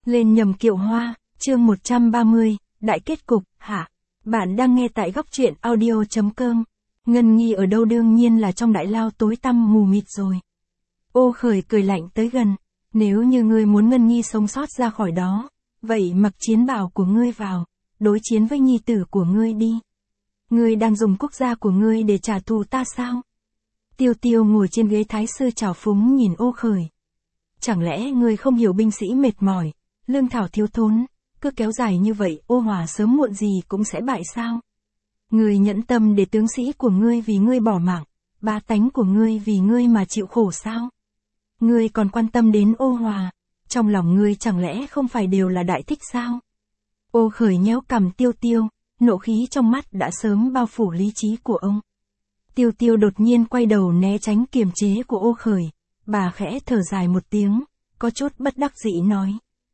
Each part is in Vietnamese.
Lên nhầm kiệu hoa, chương 130, đại kết cục, hả? Bạn đang nghe tại góc truyện audio.com. Ngân Nghi ở đâu? Đương nhiên là trong đại lao tối tăm mù mịt rồi. Ô Khởi cười lạnh tới gần. Nếu như ngươi muốn Ngân Nghi sống sót ra khỏi đó, vậy mặc chiến bào của ngươi vào, đối chiến với nhi tử của ngươi đi. Ngươi đang dùng quốc gia của ngươi để trả thù ta sao? Tiêu Tiêu ngồi trên ghế thái sư trào phúng nhìn Ô Khởi. Chẳng lẽ ngươi không hiểu binh sĩ mệt mỏi, lương thảo thiếu thốn, cứ kéo dài như vậy Ô Hòa sớm muộn gì cũng sẽ bại sao? Ngươi nhẫn tâm để tướng sĩ của ngươi vì ngươi bỏ mạng, bá tánh của ngươi vì ngươi mà chịu khổ sao? Ngươi còn quan tâm đến Ô Hòa, trong lòng ngươi chẳng lẽ không phải đều là đại thích sao? Ô Khởi nhéo cằm Tiêu Tiêu, nộ khí trong mắt đã sớm bao phủ lý trí của ông. Tiêu Tiêu đột nhiên quay đầu né tránh kiềm chế của Ô Khởi, bà khẽ thở dài một tiếng, có chút bất đắc dĩ nói.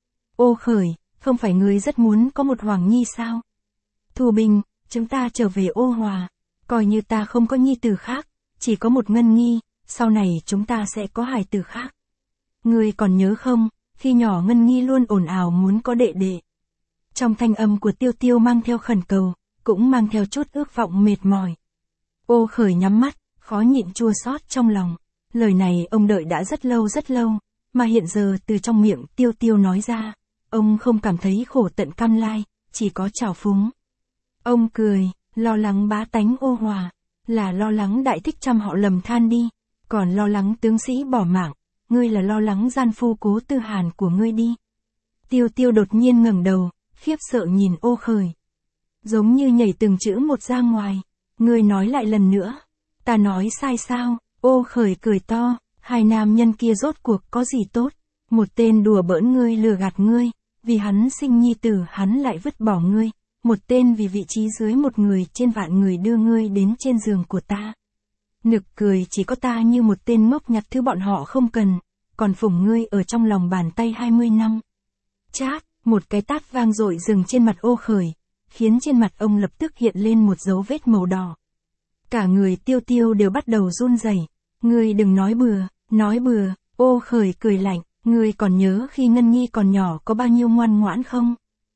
Ô Khởi, không phải ngươi rất muốn có một Hoàng Nhi sao? Thu binh, chúng ta trở về Ô Hòa, coi như ta không có nhi tử khác, chỉ có một Ngân Nghi, sau này chúng ta sẽ có hài tử khác. Ngươi còn nhớ không, khi nhỏ Ngân Nghi luôn ồn ào muốn có đệ đệ. Trong thanh âm của Tiêu Tiêu mang theo khẩn cầu, cũng mang theo chút ước vọng mệt mỏi. Ô Khởi nhắm mắt, khó nhịn chua xót trong lòng. Lời này ông đợi đã rất lâu, mà hiện giờ từ trong miệng Tiêu Tiêu nói ra, ông không cảm thấy khổ tận cam lai, chỉ có trào phúng. Ông cười, lo lắng bá tánh Ô Hòa, là lo lắng đại thích trăm họ lầm than đi, còn lo lắng tướng sĩ bỏ mạng, ngươi là lo lắng gian phu Cố Tư Hàn của ngươi đi. Tiêu Tiêu đột nhiên ngẩng đầu, khiếp sợ nhìn Ô Khởi. Giống như nhảy từng chữ một ra ngoài, ngươi nói lại lần nữa, ta nói sai sao? Ô Khởi cười to, hai nam nhân kia rốt cuộc có gì tốt, một tên đùa bỡn ngươi lừa gạt ngươi, vì hắn sinh nhi tử hắn lại vứt bỏ ngươi, một tên vì vị trí dưới một người trên vạn người đưa ngươi đến trên giường của ta. Nực cười, chỉ có ta như một tên ngốc nhặt thứ bọn họ không cần, còn phủng ngươi ở trong lòng bàn tay 20 năm. Chát, một cái tát vang dội dừng trên mặt Ô Khởi, khiến trên mặt ông lập tức hiện lên một dấu vết màu đỏ. Cả người Tiêu Tiêu đều bắt đầu run rẩy. Ngươi đừng nói bừa, Ô Khởi cười lạnh, ngươi còn nhớ khi Ngân Nghi còn nhỏ có bao nhiêu ngoan ngoãn không?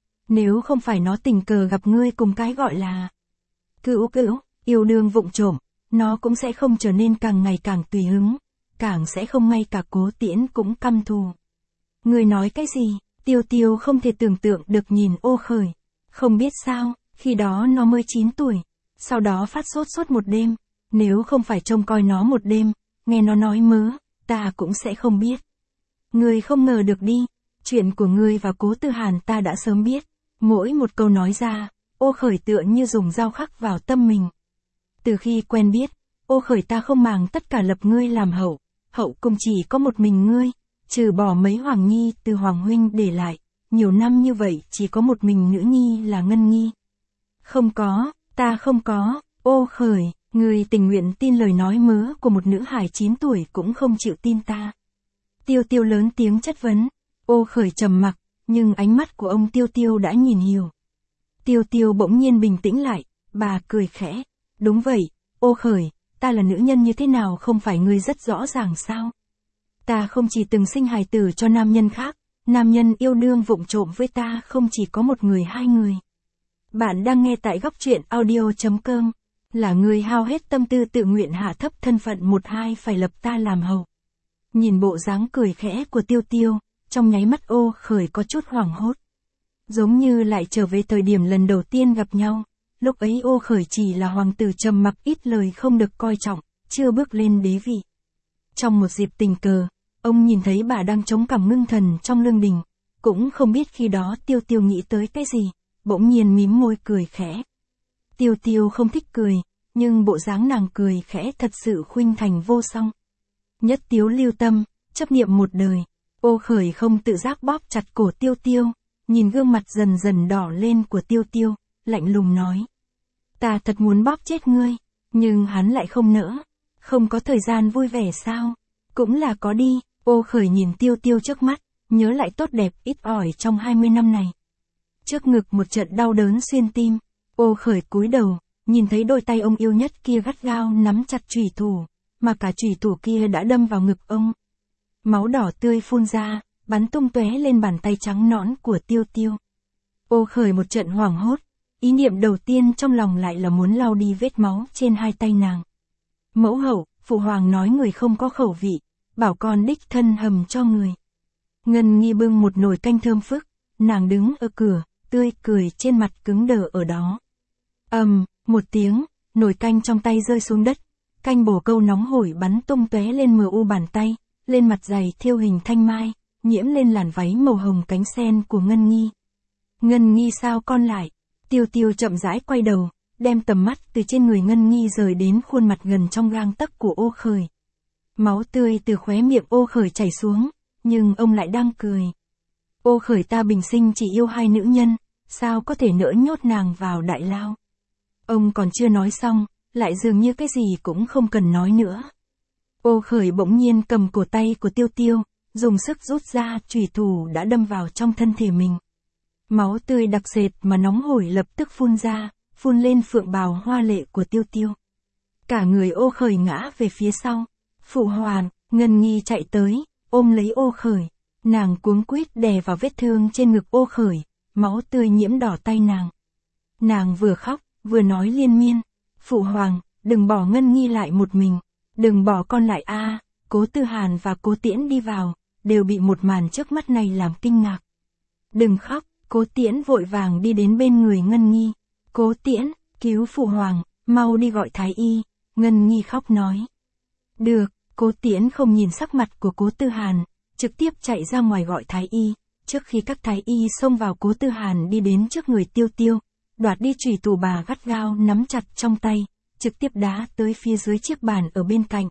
Nếu không phải nó tình cờ gặp ngươi cùng cái gọi là cữu, yêu đương vụng trộm, nó cũng sẽ không trở nên càng ngày càng tùy hứng, càng sẽ không ngay cả Cố Tiễn cũng căm thù. Ngươi nói cái gì? Tiêu Tiêu không thể tưởng tượng được nhìn Ô Khởi. Không biết sao, khi đó nó mới 9 tuổi, sau đó phát sốt suốt một đêm, nếu không phải trông coi nó một đêm, nghe nó nói mớ, ta cũng sẽ không biết. Ngươi không ngờ được đi, chuyện của ngươi và Cố Tư Hàn ta đã sớm biết. Mỗi một câu nói ra, Ô Khởi tựa như dùng dao khắc vào tâm mình. Từ khi quen biết, Ô Khởi ta không màng tất cả lập ngươi làm hậu cung chỉ có một mình ngươi, trừ bỏ mấy Hoàng Nhi từ Hoàng Huynh để lại, nhiều năm như vậy chỉ có một mình nữ nhi là Ngân Nghi. Không có, ta không có, Ô Khởi, ngươi tình nguyện tin lời nói mớ của một nữ hài 9 tuổi cũng không chịu tin ta. Tiêu Tiêu lớn tiếng chất vấn. Ô Khởi trầm mặc, nhưng ánh mắt của ông Tiêu Tiêu đã nhìn hiểu. Tiêu Tiêu bỗng nhiên bình tĩnh lại, bà cười khẽ. Đúng vậy, Ô Khởi, ta là nữ nhân như thế nào không phải ngươi rất rõ ràng sao? Ta không chỉ từng sinh hài tử cho nam nhân khác, nam nhân yêu đương vụng trộm với ta không chỉ có một người 2 người. Bạn đang nghe tại góc truyện audio.com, là người hao hết tâm tư tự nguyện hạ thấp thân phận 1-2 phải lập ta làm hầu. Nhìn bộ dáng cười khẽ của Tiêu Tiêu, trong nháy mắt Ô Khởi có chút hoảng hốt. Giống như lại trở về thời điểm lần đầu tiên gặp nhau, lúc ấy Ô Khởi chỉ là hoàng tử trầm mặc ít lời không được coi trọng, chưa bước lên đế vị. Trong một dịp tình cờ, ông nhìn thấy bà đang chống cằm ngưng thần trong lương đình, cũng không biết khi đó Tiêu Tiêu nghĩ tới cái gì, bỗng nhiên mím môi cười khẽ. Tiêu Tiêu không thích cười, nhưng bộ dáng nàng cười khẽ thật sự khuynh thành vô song. Nhất tiếu lưu tâm, chấp niệm một đời. Ô Khởi không tự giác bóp chặt cổ Tiêu Tiêu, nhìn gương mặt dần dần đỏ lên của Tiêu Tiêu, lạnh lùng nói. Ta thật muốn bóp chết ngươi, nhưng hắn lại không nỡ. Không có thời gian vui vẻ sao? Cũng là có đi. Ô Khởi nhìn Tiêu Tiêu trước mắt, nhớ lại tốt đẹp ít ỏi trong 20 năm này. Trước ngực một trận đau đớn xuyên tim, Ô Khởi cúi đầu, nhìn thấy đôi tay ông yêu nhất kia gắt gao nắm chặt chùy thủ, mà cả chùy thủ kia đã đâm vào ngực ông. Máu đỏ tươi phun ra, bắn tung tóe lên bàn tay trắng nõn của Tiêu Tiêu. Ô Khởi một trận hoảng hốt, ý niệm đầu tiên trong lòng lại là muốn lau đi vết máu trên hai tay nàng. Mẫu hậu, phụ hoàng nói người không có khẩu vị, bảo con đích thân hầm cho người. Ngân Nghi bưng một nồi canh thơm phức, nàng đứng ở cửa, tươi cười trên mặt cứng đờ ở đó. Một tiếng, nồi canh trong tay rơi xuống đất, canh bồ câu nóng hổi bắn tung tóe lên mờ u bàn tay, lên mặt giày thêu hình thanh mai, nhiễm lên làn váy màu hồng cánh sen của Ngân Nghi. Ngân Nghi sao con lại? Tiêu Tiêu chậm rãi quay đầu, đem tầm mắt từ trên người Ngân Nghi rời đến khuôn mặt gần trong gang tấc của Ô Khởi. Máu tươi từ khóe miệng Ô Khởi chảy xuống, nhưng ông lại đang cười. Ô Khởi ta bình sinh chỉ yêu hai nữ nhân, sao có thể nỡ nhốt nàng vào đại lao? Ông còn chưa nói xong, lại dường như cái gì cũng không cần nói nữa. Ô Khởi bỗng nhiên cầm cổ tay của Tiêu Tiêu, dùng sức rút ra chùy thủ đã đâm vào trong thân thể mình. Máu tươi đặc sệt mà nóng hổi lập tức phun ra, phun lên phượng bào hoa lệ của Tiêu Tiêu. Cả người Ô Khởi ngã về phía sau. Phụ hoàng, Ngân Nghi chạy tới, ôm lấy Ô Khởi. Nàng cuống quýt đè vào vết thương trên ngực Ô Khởi, máu tươi nhiễm đỏ tay nàng. Nàng vừa khóc, vừa nói liên miên. Phụ hoàng, đừng bỏ Ngân Nghi lại một mình. Đừng bỏ con lại a. Cố Tư Hàn và Cố Tiễn đi vào, đều bị một màn trước mắt này làm kinh ngạc. Đừng khóc, Cố Tiễn vội vàng đi đến bên người Ngân Nghi. Cố Tiễn, cứu phụ hoàng, mau đi gọi thái y. Ngân Nghi khóc nói. Được, Cố Tiễn không nhìn sắc mặt của Cố Tư Hàn, trực tiếp chạy ra ngoài gọi thái y. Trước khi các thái y xông vào, Cố Tư Hàn đi đến trước người Tiêu Tiêu, đoạt đi chùy thủ bà gắt gao nắm chặt trong tay, trực tiếp đá tới phía dưới chiếc bàn ở bên cạnh.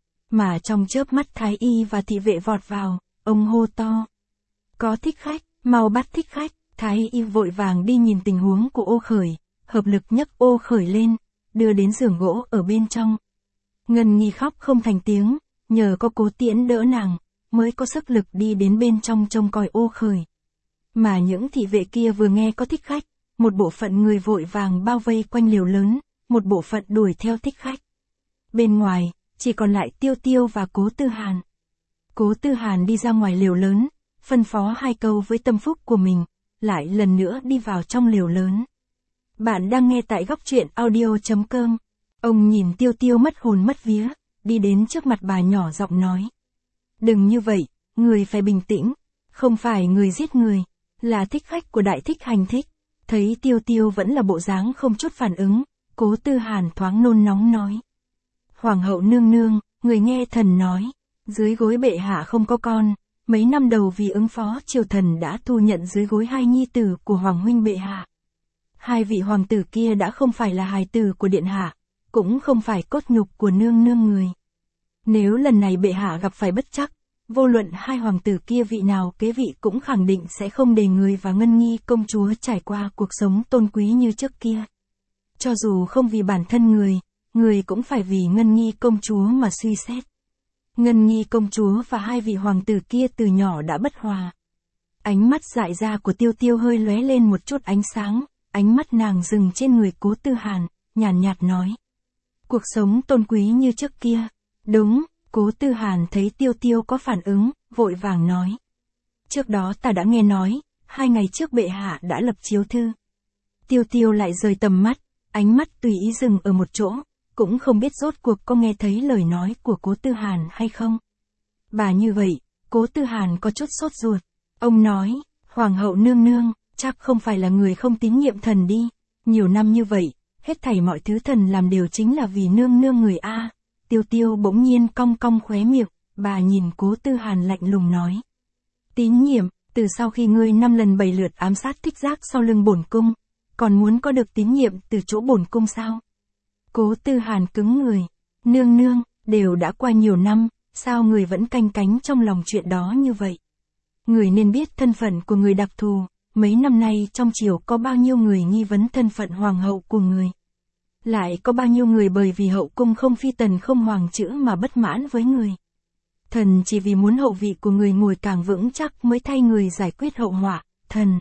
Mà trong chớp mắt thái y và thị vệ vọt vào, ông hô to. Có thích khách, mau bắt thích khách. Thái y vội vàng đi nhìn tình huống của Ô Khởi, hợp lực nhấc Ô Khởi lên, đưa đến giường gỗ ở bên trong. Ngân Nghi khóc không thành tiếng, nhờ có Cố Tiễn đỡ nàng, mới có sức lực đi đến bên trong trông coi Ô Khởi. Mà những thị vệ kia vừa nghe có thích khách, một bộ phận người vội vàng bao vây quanh liều lớn, một bộ phận đuổi theo thích khách. Bên ngoài, chỉ còn lại Tiêu Tiêu và Cố Tư Hàn. Cố Tư Hàn đi ra ngoài liều lớn, phân phó hai câu với tâm phúc của mình, lại lần nữa đi vào trong liều lớn. Bạn đang nghe tại góc truyện audio.com. Ông nhìn Tiêu Tiêu mất hồn mất vía, đi đến trước mặt bà nhỏ giọng nói. Đừng như vậy, người phải bình tĩnh, không phải người giết người, là thích khách của Đại Thích Hành Thích. Thấy Tiêu Tiêu vẫn là bộ dáng không chút phản ứng, Cố Tư Hàn thoáng nôn nóng nói. Hoàng hậu nương nương, người nghe thần nói, dưới gối bệ hạ không có con, mấy năm đầu vì ứng phó triều thần đã thu nhận dưới gối hai nhi tử của hoàng huynh bệ hạ. Hai vị hoàng tử kia đã không phải là hài tử của điện hạ, cũng không phải cốt nhục của nương nương người. Nếu lần này bệ hạ gặp phải bất trắc, vô luận hai hoàng tử kia vị nào kế vị cũng khẳng định sẽ không để người và Ngân Nghi công chúa trải qua cuộc sống tôn quý như trước kia. Cho dù không vì bản thân người cũng phải vì Ngân Nghi công chúa mà suy xét. Ngân Nghi công chúa và hai vị hoàng tử kia từ nhỏ đã bất hòa. Ánh mắt dại ra của Tiêu Tiêu hơi lóe lên một chút ánh sáng, ánh mắt nàng dừng trên người Cố Tư Hàn, nhàn nhạt nói. Cuộc sống tôn quý như trước kia. Đúng, Cố Tư Hàn thấy Tiêu Tiêu có phản ứng, vội vàng nói. Trước đó ta đã nghe nói, 2 ngày trước bệ hạ đã lập chiếu thư. Tiêu Tiêu lại rời tầm mắt, ánh mắt tùy ý dừng ở một chỗ, cũng không biết rốt cuộc có nghe thấy lời nói của Cố Tư Hàn hay không. Bà như vậy, Cố Tư Hàn có chút sốt ruột. Ông nói, Hoàng hậu nương nương, chắc không phải là người không tín nhiệm thần đi. Nhiều năm như vậy, hết thảy mọi thứ thần làm đều chính là vì nương nương người A. Tiêu Tiêu bỗng nhiên cong cong khóe miệng, bà nhìn Cố Tư Hàn lạnh lùng nói. Tín nhiệm, từ sau khi ngươi 5 lần 7 lượt ám sát Thích Giác sau lưng bổn cung, còn muốn có được tín nhiệm từ chỗ bổn cung sao? Cố Tư Hàn cứng người. Nương nương, đều đã qua nhiều năm, sao người vẫn canh cánh trong lòng chuyện đó như vậy? Người nên biết thân phận của người đặc thù, mấy năm nay trong triều có bao nhiêu người nghi vấn thân phận hoàng hậu của người. Lại có bao nhiêu người bởi vì hậu cung không phi tần không hoàng chữ mà bất mãn với người. Thần chỉ vì muốn hậu vị của người ngồi càng vững chắc mới thay người giải quyết hậu họa, thần.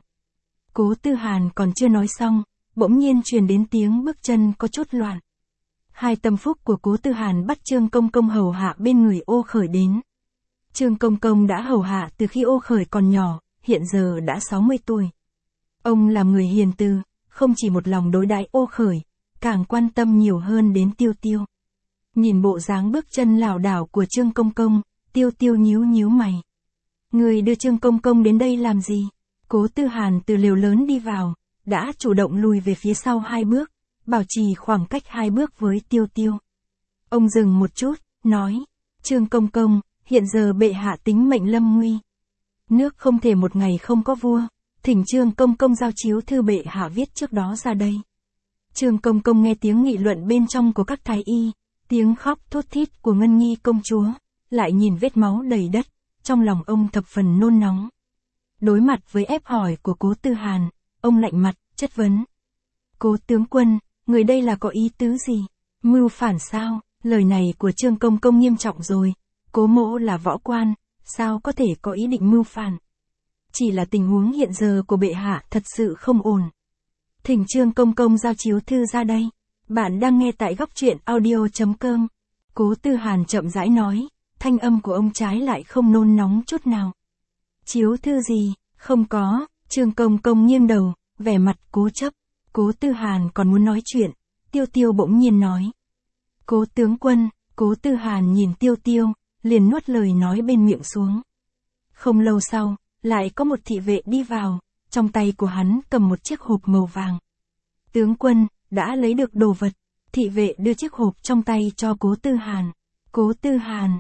Cố Tư Hàn còn chưa nói xong, bỗng nhiên truyền đến tiếng bước chân có chút loạn. Hai tâm phúc của Cố Tư Hàn bắt Trương Công Công hầu hạ bên người Ô Khởi đến. Trương Công Công đã hầu hạ từ khi Ô Khởi còn nhỏ, hiện giờ đã 60 tuổi. Ông là người hiền từ, không chỉ một lòng đối đãi Ô Khởi, càng quan tâm nhiều hơn đến Tiêu Tiêu. Nhìn bộ dáng bước chân lảo đảo của Trương Công Công, Tiêu Tiêu nhíu nhíu mày. Người đưa Trương Công Công đến đây làm gì? Cố Tư Hàn từ lều lớn đi vào, đã chủ động lùi về phía sau 2 bước, bảo trì khoảng cách 2 bước với Tiêu Tiêu. Ông dừng một chút, nói, Trương Công Công, hiện giờ bệ hạ tính mệnh lâm nguy. Nước không thể một ngày không có vua, thỉnh Trương Công Công giao chiếu thư bệ hạ viết trước đó ra đây. Trương Công Công nghe tiếng nghị luận bên trong của các thái y, tiếng khóc thút thít của Ngân Nghi công chúa, lại nhìn vết máu đầy đất, trong lòng ông thập phần nôn nóng. Đối mặt với ép hỏi của Cố Tư Hàn, ông lạnh mặt, chất vấn. Cố tướng quân, người đây là có ý tứ gì? Mưu phản sao? Lời này của Trương Công Công nghiêm trọng rồi. Cố mỗ là võ quan, sao có thể có ý định mưu phản? Chỉ là tình huống hiện giờ của bệ hạ thật sự không ổn. Thỉnh Trương Công Công giao chiếu thư ra đây. Bạn đang nghe tại góc truyện audio.com. Cố Tư Hàn chậm rãi nói, thanh âm của ông trái lại không nôn nóng chút nào. Chiếu thư gì? Không có. Trương Công Công nghiêng đầu, vẻ mặt cố chấp. Cố Tư Hàn còn muốn nói chuyện, Tiêu Tiêu bỗng nhiên nói. Cố tướng quân. Cố Tư Hàn nhìn Tiêu Tiêu, liền nuốt lời nói bên miệng xuống. Không lâu sau, lại có một thị vệ đi vào, trong tay của hắn cầm một chiếc hộp màu vàng. Tướng quân, đã lấy được đồ vật. Thị vệ đưa chiếc hộp trong tay cho Cố Tư Hàn. Cố Tư Hàn,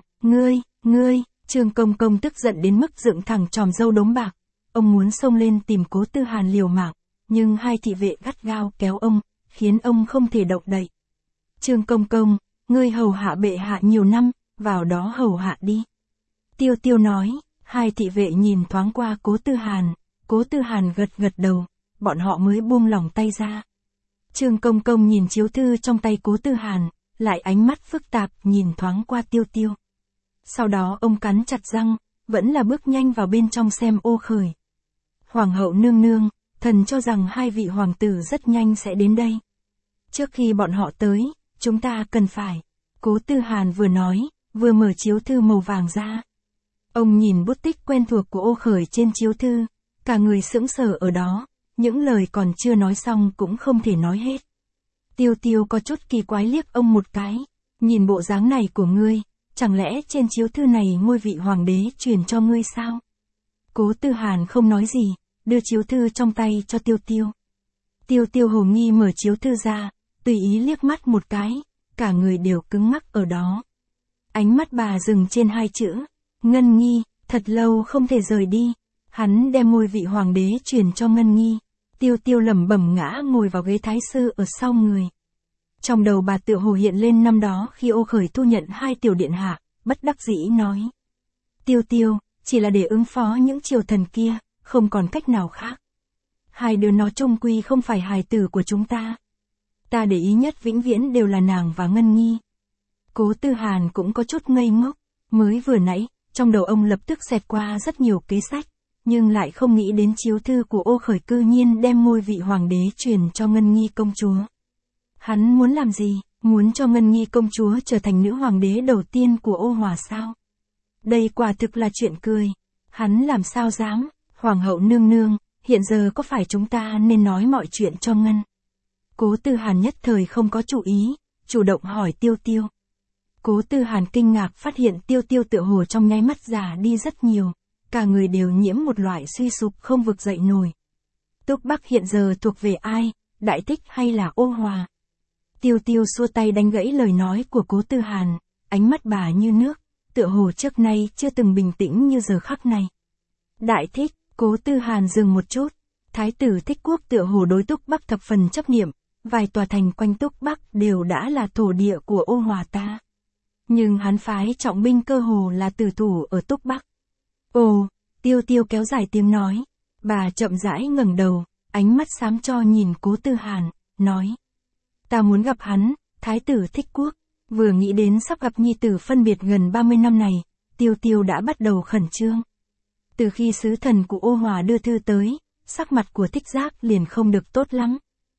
ngươi, Trương Công Công tức giận đến mức dựng thẳng tròm râu đốm bạc. Ông muốn xông lên tìm Cố Tư Hàn liều mạng, nhưng hai thị vệ gắt gao kéo ông, khiến ông không thể động đậy. Trương Công Công, ngươi hầu hạ bệ hạ nhiều năm, vào đó hầu hạ đi. Tiêu Tiêu nói, hai thị vệ nhìn thoáng qua Cố Tư Hàn, Cố Tư Hàn gật gật đầu, bọn họ mới buông lỏng tay ra. Trương Công Công nhìn chiếu thư trong tay Cố Tư Hàn, lại ánh mắt phức tạp nhìn thoáng qua Tiêu Tiêu. Sau đó ông cắn chặt răng, vẫn là bước nhanh vào bên trong xem Ô Khởi. Hoàng hậu nương nương, thần cho rằng hai vị hoàng tử rất nhanh sẽ đến đây. Trước khi bọn họ tới, chúng ta cần phải. Cố Tư Hàn vừa nói, vừa mở chiếu thư màu vàng ra. Ông nhìn bút tích quen thuộc của Ô Khởi trên chiếu thư, cả người sững sờ ở đó, những lời còn chưa nói xong cũng không thể nói hết. Tiêu Tiêu có chút kỳ quái liếc ông một cái, nhìn bộ dáng này của ngươi, chẳng lẽ trên chiếu thư này ngôi vị hoàng đế truyền cho ngươi sao? Cố Tư Hàn không nói gì, đưa chiếu thư trong tay cho Tiêu Tiêu. Tiêu Tiêu hồ nghi mở chiếu thư ra, tùy ý liếc mắt một cái, cả người đều cứng ngắc ở đó. Ánh mắt bà dừng trên hai chữ, Ngân Nghi, thật lâu không thể rời đi. Hắn đem ngôi vị hoàng đế truyền cho Ngân Nghi. Tiêu Tiêu lẩm bẩm ngã ngồi vào ghế thái sư ở sau người. Trong đầu bà tựa hồ hiện lên năm đó khi Ô Khởi thu nhận hai tiểu điện hạ, bất đắc dĩ nói. Tiêu Tiêu, chỉ là để ứng phó những triều thần kia, không còn cách nào khác. Hai đứa nó chung quy không phải hài tử của chúng ta. Ta để ý nhất vĩnh viễn đều là nàng và Ngân Nghi. Cố Tư Hàn cũng có chút ngây ngốc, mới vừa nãy, trong đầu ông lập tức xẹt qua rất nhiều kế sách, nhưng lại không nghĩ đến chiếu thư của Ô Khởi cư nhiên đem ngôi vị hoàng đế truyền cho Ngân Nghi công chúa. Hắn muốn làm gì? Muốn cho Ngân Nghi công chúa trở thành nữ hoàng đế đầu tiên của Ô Hòa sao? Đây quả thực là chuyện cười. Hắn làm sao dám? Hoàng hậu nương nương, hiện giờ có phải chúng ta nên nói mọi chuyện cho Ngân? Cố Tư Hàn nhất thời không có chủ ý, chủ động hỏi Tiêu Tiêu. Cố Tư Hàn kinh ngạc phát hiện Tiêu Tiêu tựa hồ trong nháy mắt già đi rất nhiều, cả người đều nhiễm một loại suy sụp không vực dậy nổi. Túc Bắc hiện giờ thuộc về ai, Đại Thích hay là Ô Hòa? Tiêu Tiêu xua tay đánh gãy lời nói của Cố Tư Hàn, ánh mắt bà như nước, tựa hồ trước nay chưa từng bình tĩnh như giờ khắc này. Đại Thích, Cố Tư Hàn dừng một chút, Thái tử Thích Quốc tựa hồ đối Túc Bắc thập phần chấp niệm, vài tòa thành quanh Túc Bắc đều đã là thổ địa của Ô Hòa ta. Nhưng hắn phái trọng binh cơ hồ là tử thủ ở Túc Bắc. Ồ, Tiêu Tiêu kéo dài tiếng nói, bà chậm rãi ngẩng đầu, ánh mắt xám cho nhìn Cố Tư Hàn, nói. Ta muốn gặp hắn, Thái tử Thích Quốc. Vừa nghĩ đến sắp gặp nhi tử phân biệt gần 30 năm này, Tiêu Tiêu đã bắt đầu khẩn trương. Từ khi sứ thần của Ô Hòa đưa thư tới, sắc mặt của Thích Giác liền không được tốt lắm.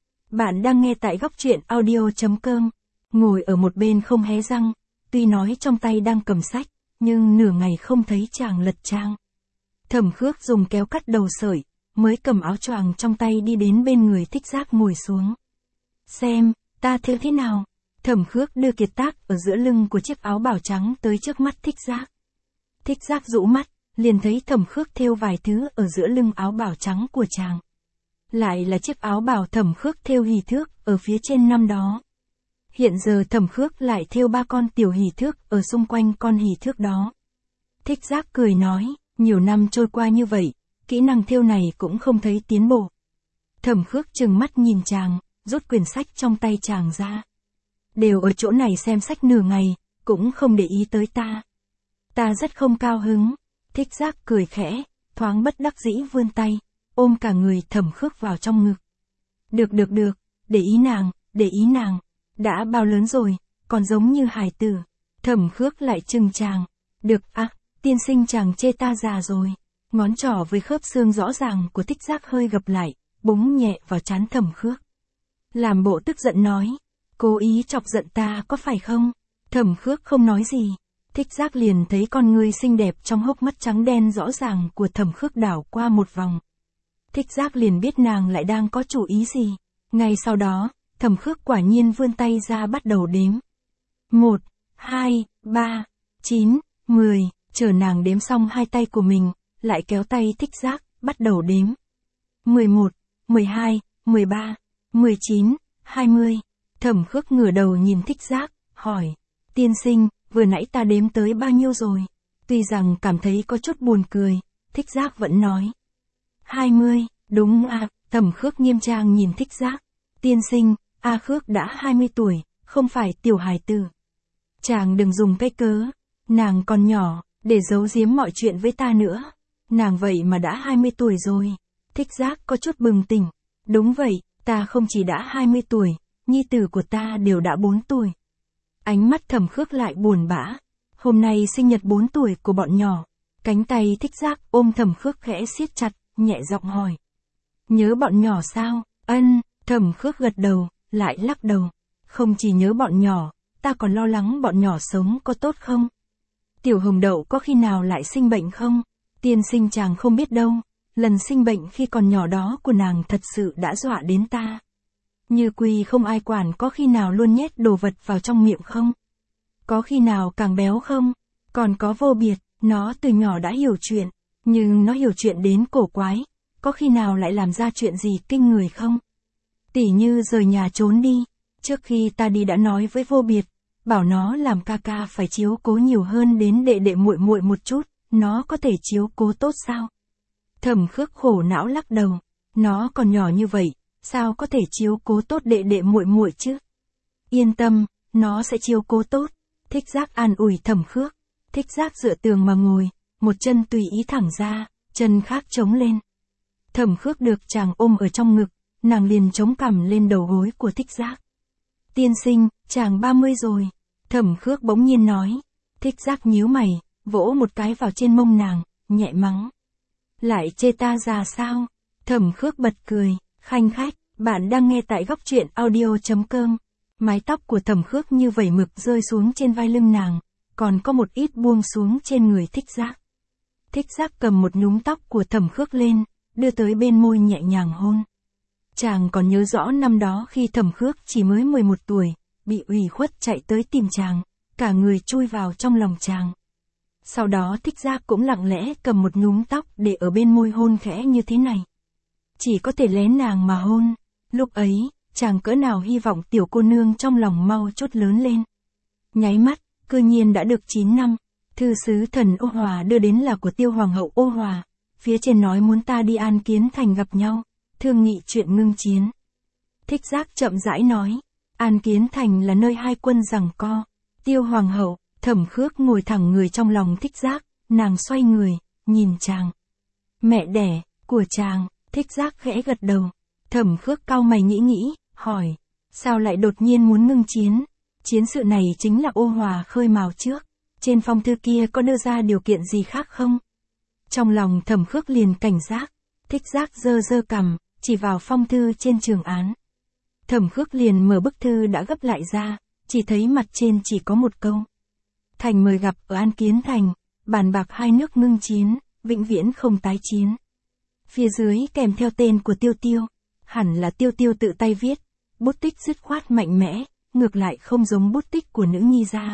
Bạn đang nghe tại góc truyện audio.com, ngồi ở một bên không hé răng, tuy nói trong tay đang cầm sách, nhưng nửa ngày không thấy chàng lật trang. Thẩm Khước dùng kéo cắt đầu sợi, mới cầm áo choàng trong tay đi đến bên người Thích Giác ngồi xuống. Xem, ta thêu thế nào? Thẩm Khước đưa kiệt tác ở giữa lưng của chiếc áo bào trắng tới trước mắt Thích Giác. Thích Giác rũ mắt, liền thấy Thẩm Khước thêu vài thứ ở giữa lưng áo bào trắng của chàng. Lại là chiếc áo bào Thẩm Khước thêu hỷ thước ở phía trên năm đó. Hiện giờ Thẩm Khước lại thêu 3 con tiểu hỷ thước ở xung quanh con hỷ thước đó. Thích Giác cười nói, nhiều năm trôi qua như vậy, kỹ năng thêu này cũng không thấy tiến bộ. Thẩm Khước trừng mắt nhìn chàng, rút quyển sách trong tay chàng ra. Đều ở chỗ này xem sách nửa ngày, cũng không để ý tới ta. Ta rất không cao hứng. Thích Giác cười khẽ, thoáng bất đắc dĩ vươn tay, ôm cả người Thẩm Khước vào trong ngực. Được, để ý nàng, đã bao lớn rồi, còn giống như hài tử. Thẩm Khước lại chừng chàng. Được à, tiên sinh chàng chê ta già rồi. Ngón trỏ với khớp xương rõ ràng của Thích Giác hơi gập lại, búng nhẹ vào trán Thẩm Khước. Làm bộ tức giận nói, cố ý chọc giận ta có phải không? Thẩm Khước không nói gì. Thích Giác liền thấy con ngươi xinh đẹp trong hốc mắt trắng đen rõ ràng của Thẩm Khước đảo qua một vòng. Thích Giác liền biết nàng lại đang có chủ ý gì. Ngay sau đó, Thẩm Khước quả nhiên vươn tay ra bắt đầu đếm. 1, 2, 3, 9, 10, chờ nàng đếm xong hai tay của mình, lại kéo tay Thích Giác, bắt đầu đếm. 11, 12, 13, 19, 20. Thẩm Khước ngửa đầu nhìn Thích Giác, hỏi, tiên sinh, vừa nãy ta đếm tới bao nhiêu rồi? Tuy rằng cảm thấy có chút buồn cười, Thích Giác vẫn nói. 20, đúng à, Thẩm Khước nghiêm trang nhìn Thích Giác. Tiên sinh, A Khước đã 20 tuổi, không phải tiểu hài tử. Chàng đừng dùng cái cớ, nàng còn nhỏ, để giấu giếm mọi chuyện với ta nữa. Nàng vậy mà đã 20 tuổi rồi. Thích Giác có chút bừng tỉnh. Đúng vậy, ta không chỉ đã 20 tuổi, nhi tử của ta đều đã 4 tuổi. Ánh mắt Thẩm Khước lại buồn bã. Hôm nay sinh nhật 4 tuổi của bọn nhỏ. Cánh tay Thích Giác ôm Thẩm Khước khẽ siết chặt, nhẹ giọng hỏi. Nhớ bọn nhỏ sao? Ân, Thẩm Khước gật đầu, lại lắc đầu. Không chỉ nhớ bọn nhỏ, ta còn lo lắng bọn nhỏ sống có tốt không? Tiểu Hồng Đậu có khi nào lại sinh bệnh không? Tiên sinh chàng không biết đâu, lần sinh bệnh khi còn nhỏ đó của nàng thật sự đã dọa đến ta. Như Quỳ không ai quản có khi nào luôn nhét đồ vật vào trong miệng không? Có khi nào càng béo không? Còn có Vô Biệt, nó từ nhỏ đã hiểu chuyện, nhưng nó hiểu chuyện đến cổ quái, có khi nào lại làm ra chuyện gì kinh người không? Tỉ như rời nhà trốn đi, trước khi ta đi đã nói với Vô Biệt, bảo nó làm ca ca phải chiếu cố nhiều hơn đến đệ đệ muội muội một chút, nó có thể chiếu cố tốt sao? Thẩm Khước khổ não lắc đầu, nó còn nhỏ như vậy, sao có thể chiếu cố tốt đệ đệ muội muội chứ? Yên tâm, nó sẽ chiếu cố tốt. Thích Giác an ủi Thẩm Khước. Thích Giác dựa tường mà ngồi, một chân tùy ý thẳng ra, chân khác chống lên. Thẩm Khước được chàng ôm ở trong ngực, nàng liền chống cằm lên đầu gối của Thích Giác. Tiên sinh, chàng 30 rồi. Thẩm Khước bỗng nhiên nói. Thích Giác nhíu mày, vỗ một cái vào trên mông nàng, nhẹ mắng. Lại chê ta già sao? Thẩm Khước bật cười, khanh khách, bạn đang nghe tại góc truyện audio.com. Mái tóc của Thẩm Khước như vẩy mực rơi xuống trên vai lưng nàng, còn có một ít buông xuống trên người Thích Giác. Thích Giác cầm một nhúm tóc của Thẩm Khước lên, đưa tới bên môi nhẹ nhàng hôn. Chàng còn nhớ rõ năm đó khi Thẩm Khước chỉ mới 11 tuổi, bị ủy khuất chạy tới tìm chàng, cả người chui vào trong lòng chàng. Sau đó Thích Giác cũng lặng lẽ cầm một nhúm tóc để ở bên môi hôn khẽ như thế này. Chỉ có thể lén nàng mà hôn. Lúc ấy, chàng cỡ nào hy vọng tiểu cô nương trong lòng mau chút lớn lên. Nháy mắt, cư nhiên đã được 9 năm, thư sứ thần Ô Hòa đưa đến là của Tiêu Hoàng hậu Ô Hòa, phía trên nói muốn ta đi An Kiến Thành gặp nhau, thương nghị chuyện ngưng chiến. Thích Giác chậm rãi nói, An Kiến Thành là nơi hai quân giằng co. Tiêu Hoàng hậu, Thẩm Khước ngồi thẳng người trong lòng Thích Giác, nàng xoay người, nhìn chàng. Mẹ đẻ của chàng. Thích Giác khẽ gật đầu. Thẩm Khước cau mày nghĩ, hỏi, sao lại đột nhiên muốn ngưng chiến? Chiến sự này chính là Ô Hòa khơi mào trước. Trên phong thư kia có đưa ra điều kiện gì khác không? Trong lòng Thẩm Khước liền cảnh giác. Thích Giác giơ cằm, chỉ vào phong thư trên trường án. Thẩm Khước liền mở bức thư đã gấp lại ra, chỉ thấy mặt trên chỉ có một câu. Thành mời gặp ở An Kiến Thành, bàn bạc hai nước ngưng chiến, vĩnh viễn không tái chiến. Phía dưới kèm theo tên của Tiêu Tiêu, hẳn là Tiêu Tiêu tự tay viết, bút tích dứt khoát mạnh mẽ, ngược lại không giống bút tích của nữ nhi gia.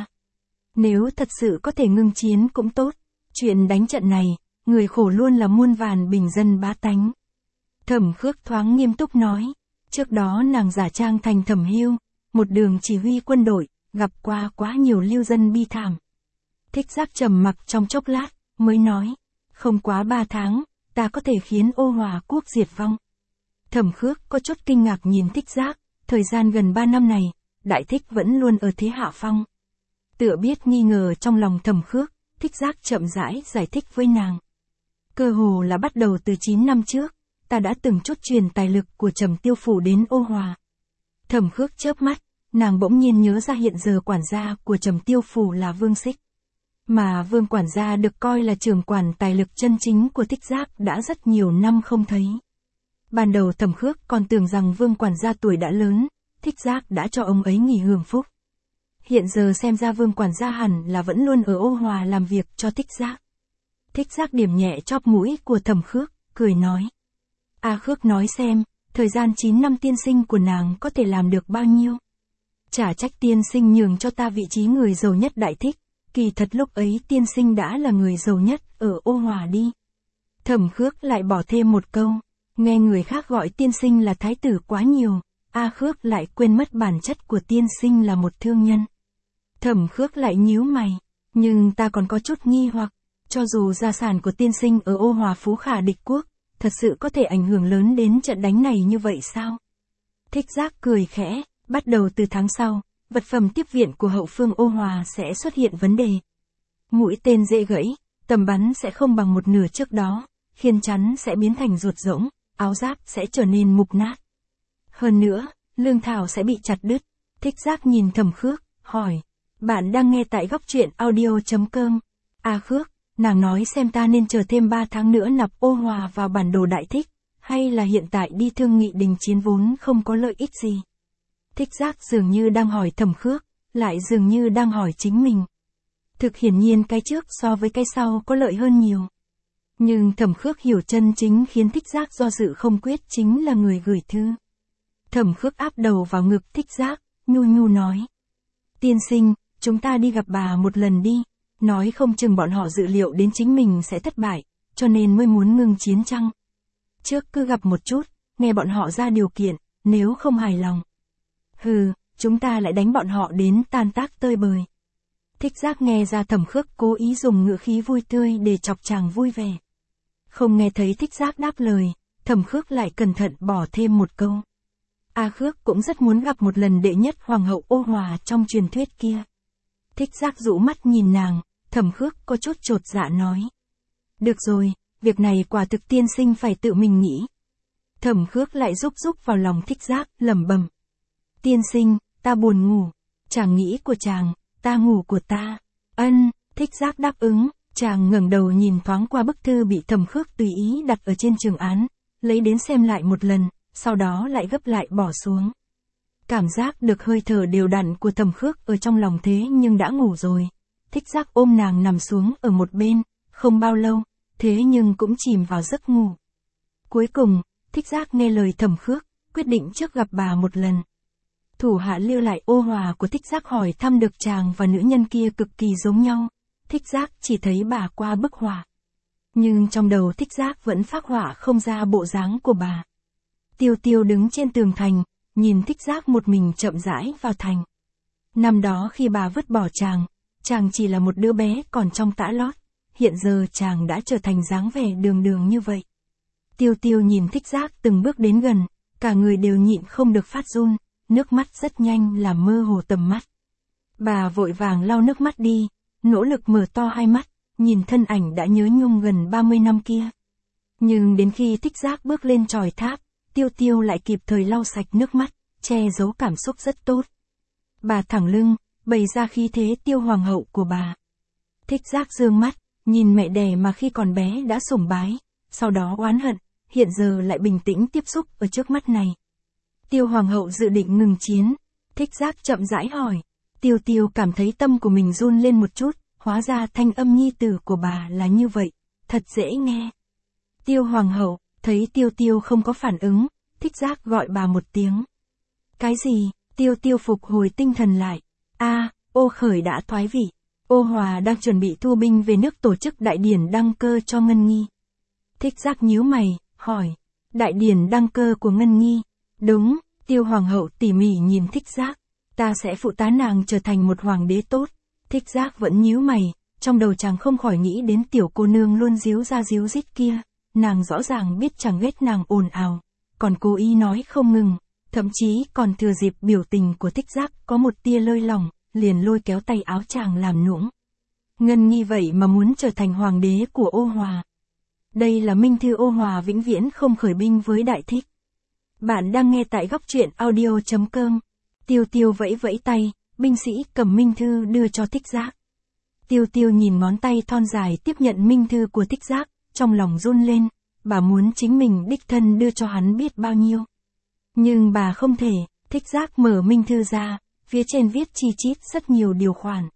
Nếu thật sự có thể ngưng chiến cũng tốt, chuyện đánh trận này, người khổ luôn là muôn vàn bình dân bá tánh. Thẩm Khước thoáng nghiêm túc nói, trước đó nàng giả trang thành Thẩm Hưu, một đường chỉ huy quân đội, gặp qua quá nhiều lưu dân bi thảm. Thích Giác trầm mặc trong chốc lát, mới nói, không quá 3 tháng, ta có thể khiến Ô Hòa quốc diệt vong. Thẩm Khước có chút kinh ngạc nhìn Thích Giác, thời gian gần 3 năm này, Đại Thích vẫn luôn ở thế hạ phong. Tựa biết nghi ngờ trong lòng Thẩm Khước, Thích Giác chậm rãi giải thích với nàng. Cơ hồ là bắt đầu từ 9 năm trước, ta đã từng chút truyền tài lực của Trầm Tiêu phủ đến Ô Hòa. Thẩm Khước chớp mắt, nàng bỗng nhiên nhớ ra hiện giờ quản gia của Trầm Tiêu phủ là Vương Xích. Mà Vương quản gia được coi là trưởng quản tài lực chân chính của Thích Giác đã rất nhiều năm không thấy. Ban đầu Thẩm Khước còn tưởng rằng Vương quản gia tuổi đã lớn, Thích Giác đã cho ông ấy nghỉ hưởng phúc. Hiện giờ xem ra Vương quản gia hẳn là vẫn luôn ở Ô Hòa làm việc cho Thích Giác. Thích Giác điểm nhẹ chóp mũi của Thẩm Khước, cười nói. A Khước nói xem, thời gian 9 năm tiên sinh của nàng có thể làm được bao nhiêu? Chả trách tiên sinh nhường cho ta vị trí người giàu nhất Đại Thích, kỳ thật lúc ấy tiên sinh đã là người giàu nhất ở Ô Hòa đi. Thẩm Khước lại bỏ thêm một câu, nghe người khác gọi tiên sinh là thái tử quá nhiều, A Khước lại quên mất bản chất của tiên sinh là một thương nhân. Thẩm Khước lại nhíu mày, nhưng ta còn có chút nghi hoặc, cho dù gia sản của tiên sinh ở Ô Hòa phú khả địch quốc, thật sự có thể ảnh hưởng lớn đến trận đánh này như vậy sao? Thích Giác cười khẽ, bắt đầu từ tháng sau, vật phẩm tiếp viện của hậu phương Ô Hòa sẽ xuất hiện vấn đề. Mũi tên dễ gãy, tầm bắn sẽ không bằng một nửa trước đó, khiên chắn sẽ biến thành ruột rỗng, áo giáp sẽ trở nên mục nát. Hơn nữa, lương thảo sẽ bị chặt đứt. Thích Giác nhìn Thẩm Khước, hỏi, bạn đang nghe tại góc truyện audio.com. A Khước, nàng nói xem ta nên chờ thêm 3 tháng nữa nạp Ô Hòa vào bản đồ Đại Thích, hay là hiện tại đi thương nghị đình chiến vốn không có lợi ích gì. Thích Giác dường như đang hỏi Thẩm Khước, lại dường như đang hỏi chính mình. Thực hiển nhiên cái trước so với cái sau có lợi hơn nhiều. Nhưng Thẩm Khước hiểu chân chính khiến Thích Giác do dự không quyết chính là người gửi thư. Thẩm Khước áp đầu vào ngực Thích Giác, nhu nhu nói. Tiên sinh, chúng ta đi gặp bà một lần đi, nói không chừng bọn họ dự liệu đến chính mình sẽ thất bại, cho nên mới muốn ngưng chiến chăng. Trước cứ gặp một chút, nghe bọn họ ra điều kiện, nếu không hài lòng. Hừ, chúng ta lại đánh bọn họ đến tan tác tơi bời. Thích Giác nghe ra Thẩm Khước cố ý dùng ngữ khí vui tươi để chọc chàng vui vẻ. Không nghe thấy Thích Giác đáp lời, Thẩm Khước lại cẩn thận bỏ thêm một câu. A Khước cũng rất muốn gặp một lần đệ nhất hoàng hậu Ô Hòa trong truyền thuyết kia. Thích Giác rũ mắt nhìn nàng, Thẩm Khước có chút chột dạ nói. Được rồi, việc này quả thực tiên sinh phải tự mình nghĩ. Thẩm Khước lại rúc vào lòng Thích Giác, lẩm bẩm. Tiên sinh, ta buồn ngủ. Chàng nghĩ của chàng, ta ngủ của ta. Ân, Thích Giác đáp ứng, chàng ngẩng đầu nhìn thoáng qua bức thư bị Thẩm Khước tùy ý đặt ở trên trường án, lấy đến xem lại một lần, sau đó lại gấp lại bỏ xuống. Cảm giác được hơi thở đều đặn của Thẩm Khước ở trong lòng thế nhưng đã ngủ rồi. Thích Giác ôm nàng nằm xuống ở một bên, không bao lâu, thế nhưng cũng chìm vào giấc ngủ. Cuối cùng, Thích Giác nghe lời Thẩm Khước, quyết định trước gặp bà một lần. Thủ hạ lưu lại Ô Hòa của Thích Giác hỏi thăm được chàng và nữ nhân kia cực kỳ giống nhau. Thích Giác chỉ thấy bà qua bức họa. Nhưng trong đầu Thích Giác vẫn phác họa không ra bộ dáng của bà. Tiêu Tiêu đứng trên tường thành, nhìn Thích Giác một mình chậm rãi vào thành. Năm đó khi bà vứt bỏ chàng chỉ là một đứa bé còn trong tã lót, hiện giờ chàng đã trở thành dáng vẻ đường đường như vậy. Tiêu Tiêu nhìn Thích Giác từng bước đến gần, cả người đều nhịn không được phát run, nước mắt rất nhanh làm mơ hồ tầm mắt. Bà vội vàng lau nước mắt đi, nỗ lực mở to hai mắt, nhìn thân ảnh đã nhớ nhung gần 30 năm kia. Nhưng đến khi Thích Giác bước lên chòi tháp, Tiêu Tiêu lại kịp thời lau sạch nước mắt, che giấu cảm xúc rất tốt. Bà thẳng lưng, bày ra khí thế Tiêu hoàng hậu của bà. Thích Giác dương mắt, nhìn mẹ đẻ mà khi còn bé đã sủng bái, sau đó oán hận, hiện giờ lại bình tĩnh tiếp xúc ở trước mắt này. Tiêu hoàng hậu dự định ngừng chiến. Thích Giác chậm rãi hỏi. Tiêu Tiêu cảm thấy tâm của mình run lên một chút, hóa ra thanh âm nhi tử của bà là như vậy, thật dễ nghe. Tiêu hoàng hậu, thấy Tiêu Tiêu không có phản ứng, Thích Giác gọi bà một tiếng. Cái gì? Tiêu Tiêu phục hồi tinh thần lại. Ô Khởi đã thoái vị. Ô Hòa đang chuẩn bị thu binh về nước tổ chức đại điển đăng cơ cho Ngân Nhi. Thích Giác nhíu mày, hỏi. Đại điển đăng cơ của Ngân Nhi? Đúng, Tiêu hoàng hậu tỉ mỉ nhìn Thích Giác. Ta sẽ phụ tá nàng trở thành một hoàng đế tốt. Thích Giác vẫn nhíu mày, trong đầu chàng không khỏi nghĩ đến tiểu cô nương luôn díu ra díu dít kia. Nàng rõ ràng biết chàng ghét nàng ồn ào, còn cố ý nói không ngừng, thậm chí còn thừa dịp biểu tình của Thích Giác có một tia lơi lỏng, liền lôi kéo tay áo chàng làm nũng. Ngân Nhi vậy mà muốn trở thành hoàng đế của Ô Hòa. Đây là minh thư Ô Hòa vĩnh viễn không khởi binh với Đại Thích. Bạn đang nghe tại góc truyện audio.com. Tiêu Tiêu vẫy vẫy tay, binh sĩ cầm minh thư đưa cho Thích Giác. Tiêu Tiêu nhìn ngón tay thon dài tiếp nhận minh thư của Thích Giác, trong lòng run lên, bà muốn chính mình đích thân đưa cho hắn biết bao nhiêu. Nhưng bà không thể. Thích Giác mở minh thư ra, phía trên viết chi chít rất nhiều điều khoản.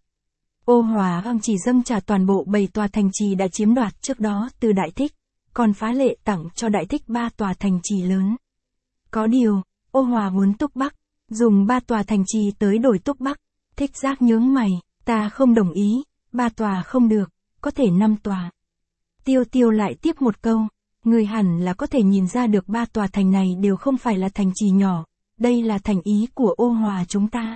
Ô Hòa chỉ dâng trả toàn bộ 7 tòa thành trì đã chiếm đoạt trước đó từ Đại Thích, còn phá lệ tặng cho Đại Thích 3 tòa thành trì lớn. Có điều, Ô Hòa muốn Túc Bắc, dùng 3 tòa thành trì tới đổi Túc Bắc. Thích Giác nhướng mày, ta không đồng ý, 3 tòa không được, có thể 5 tòa. Tiêu Tiêu lại tiếp một câu, người hẳn là có thể nhìn ra được 3 tòa thành này đều không phải là thành trì nhỏ, đây là thành ý của Ô Hòa chúng ta.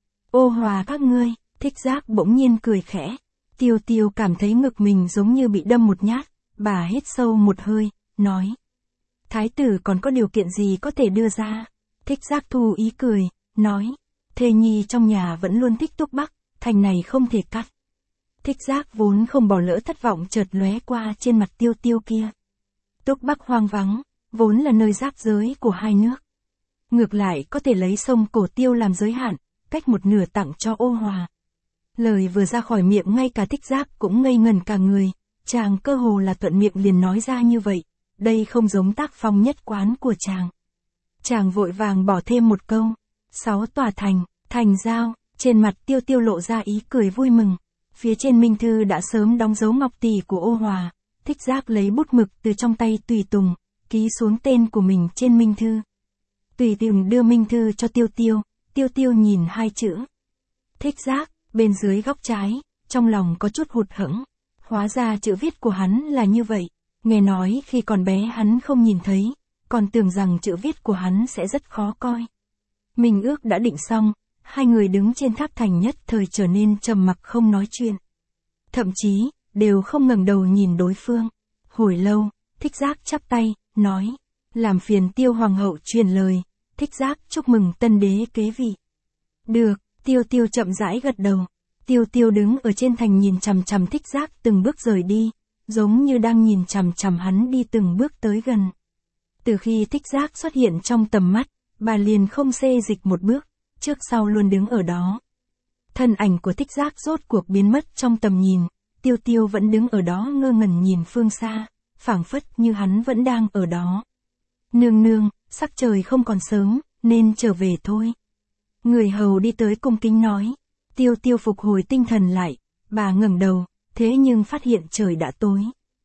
Ô Hòa các ngươi. Thích Giác bỗng nhiên cười khẽ. Tiêu Tiêu cảm thấy ngực mình giống như bị đâm một nhát, bà hít sâu một hơi, nói. Thái tử còn có điều kiện gì có thể đưa ra? Thích Giác thu ý cười, nói. Thê nhi trong nhà vẫn luôn thích Túc Bắc, thành này không thể cắt. Thích Giác vốn không bỏ lỡ thất vọng chợt lóe qua trên mặt Tiêu Tiêu kia. Túc Bắc hoang vắng, vốn là nơi giáp giới của hai nước. Ngược lại có thể lấy sông Cổ Tiêu làm giới hạn, cách một nửa tặng cho Ô Hòa. Lời vừa ra khỏi miệng ngay cả Thích Giác cũng ngây ngẩn cả người, chàng cơ hồ là thuận miệng liền nói ra như vậy, đây không giống tác phong nhất quán của chàng. Chàng vội vàng bỏ thêm một câu, 6 tòa thành giao, trên mặt Tiêu Tiêu lộ ra ý cười vui mừng. Phía trên minh thư đã sớm đóng dấu ngọc tỷ của Ô Hòa, Thích Giác lấy bút mực từ trong tay Tùy Tùng, ký xuống tên của mình trên minh thư. Tùy Tùng đưa minh thư cho Tiêu Tiêu, Tiêu Tiêu nhìn hai chữ. Thích Giác. Bên dưới góc trái, trong lòng có chút hụt hẫng. Hóa ra chữ viết của hắn là như vậy. Nghe nói khi còn bé hắn không nhìn thấy, còn tưởng rằng chữ viết của hắn sẽ rất khó coi. Minh ước đã định xong, hai người đứng trên tháp thành nhất thời trở nên trầm mặc không nói chuyện. Thậm chí, đều không ngẩng đầu nhìn đối phương. Hồi lâu, Thích Giác chắp tay, nói, làm phiền Tiêu hoàng hậu truyền lời, Thích Giác chúc mừng tân đế kế vị. Được. Tiêu Tiêu chậm rãi gật đầu. Tiêu Tiêu đứng ở trên thành nhìn chằm chằm Thích Giác từng bước rời đi, giống như đang nhìn chằm chằm hắn đi từng bước tới gần. Từ khi Thích Giác xuất hiện trong tầm mắt, bà liền không xê dịch một bước, trước sau luôn đứng ở đó. Thân ảnh của Thích Giác rốt cuộc biến mất trong tầm nhìn, Tiêu Tiêu vẫn đứng ở đó ngơ ngẩn nhìn phương xa, phảng phất như hắn vẫn đang ở đó. Nương nương, sắc trời không còn sớm, nên trở về thôi. Người hầu đi tới cung kính nói. Tiêu Tiêu phục hồi tinh thần lại, bà ngẩng đầu, thế nhưng phát hiện trời đã tối.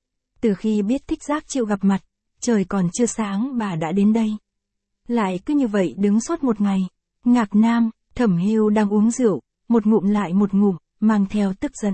Từ khi biết Thích Giác chịu gặp mặt, trời còn chưa sáng bà đã đến đây. Lại cứ như vậy đứng suốt một ngày. Ngạc Nam, Thẩm Hưu đang uống rượu, một ngụm lại một ngụm, mang theo tức giận.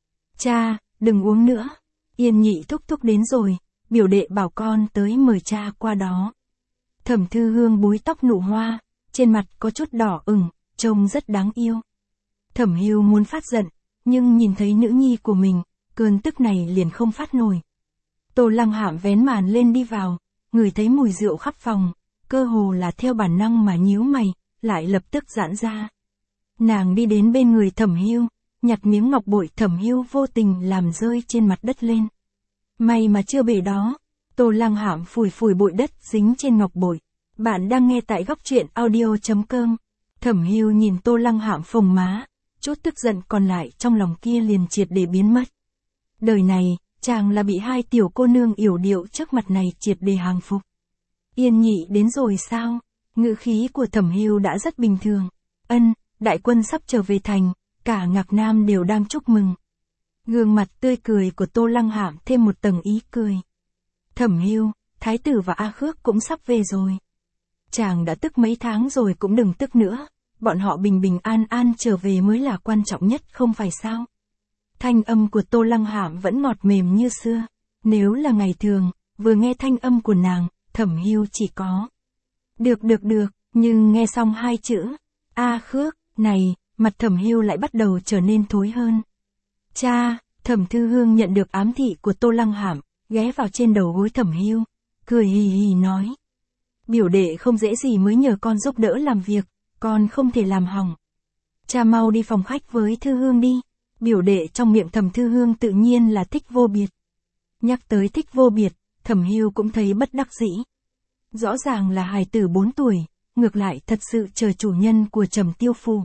Cha, đừng uống nữa. Yên Nhị thúc thúc đến rồi, biểu đệ bảo con tới mời cha qua đó. Thẩm Thư Hương búi tóc nụ hoa, trên mặt có chút đỏ ửng, trông rất đáng yêu. Thẩm Hưu muốn phát giận, nhưng nhìn thấy nữ nhi của mình, cơn tức này liền không phát nổi. Tô Lăng Hạm vén màn lên đi vào, ngửi thấy mùi rượu khắp phòng, cơ hồ là theo bản năng mà nhíu mày, lại lập tức giãn ra. Nàng đi đến bên người Thẩm Hưu, nhặt miếng ngọc bội Thẩm Hưu vô tình làm rơi trên mặt đất lên. May mà chưa bể đó. Tô Lăng Hạm phủi phủi bụi đất dính trên ngọc bội. Bạn đang nghe tại góc truyện audio.com. Thẩm Hưu nhìn Tô Lăng Hạm phồng má, chút tức giận còn lại trong lòng kia liền triệt để biến mất. Đời này, chàng là bị hai tiểu cô nương yểu điệu trước mặt này triệt để hàng phục. Yên Nhị đến rồi sao? Ngữ khí của Thẩm Hưu đã rất bình thường. Ân, đại quân sắp trở về thành, cả Ngạc Nam đều đang chúc mừng. Gương mặt tươi cười của Tô Lăng Hạm thêm một tầng ý cười. Thẩm Hưu, Thái tử và A Khước cũng sắp về rồi. Chàng đã tức mấy tháng rồi cũng đừng tức nữa, bọn họ bình bình an an trở về mới là quan trọng nhất không phải sao? Thanh âm của Tô Lăng Hạm vẫn ngọt mềm như xưa. Nếu là ngày thường, vừa nghe thanh âm của nàng, Thẩm Hưu chỉ có được, nhưng nghe xong hai chữ A Khước này, mặt Thẩm Hưu lại bắt đầu trở nên thối hơn. Cha, Thẩm Thư Hương nhận được ám thị của Tô Lăng Hạm, ghé vào trên đầu gối Thẩm Hưu, cười hì hì nói: biểu đệ không dễ gì mới nhờ con giúp đỡ làm việc, con không thể làm hỏng. Cha mau đi phòng khách với Thư Hương đi. Biểu đệ trong miệng Thẩm Thư Hương tự nhiên là Thích Vô Biệt. Nhắc tới Thích Vô Biệt, Thẩm Hưu cũng thấy bất đắc dĩ. Rõ ràng là hài tử 4 tuổi, ngược lại thật sự chờ chủ nhân của Trầm Tiêu Phù.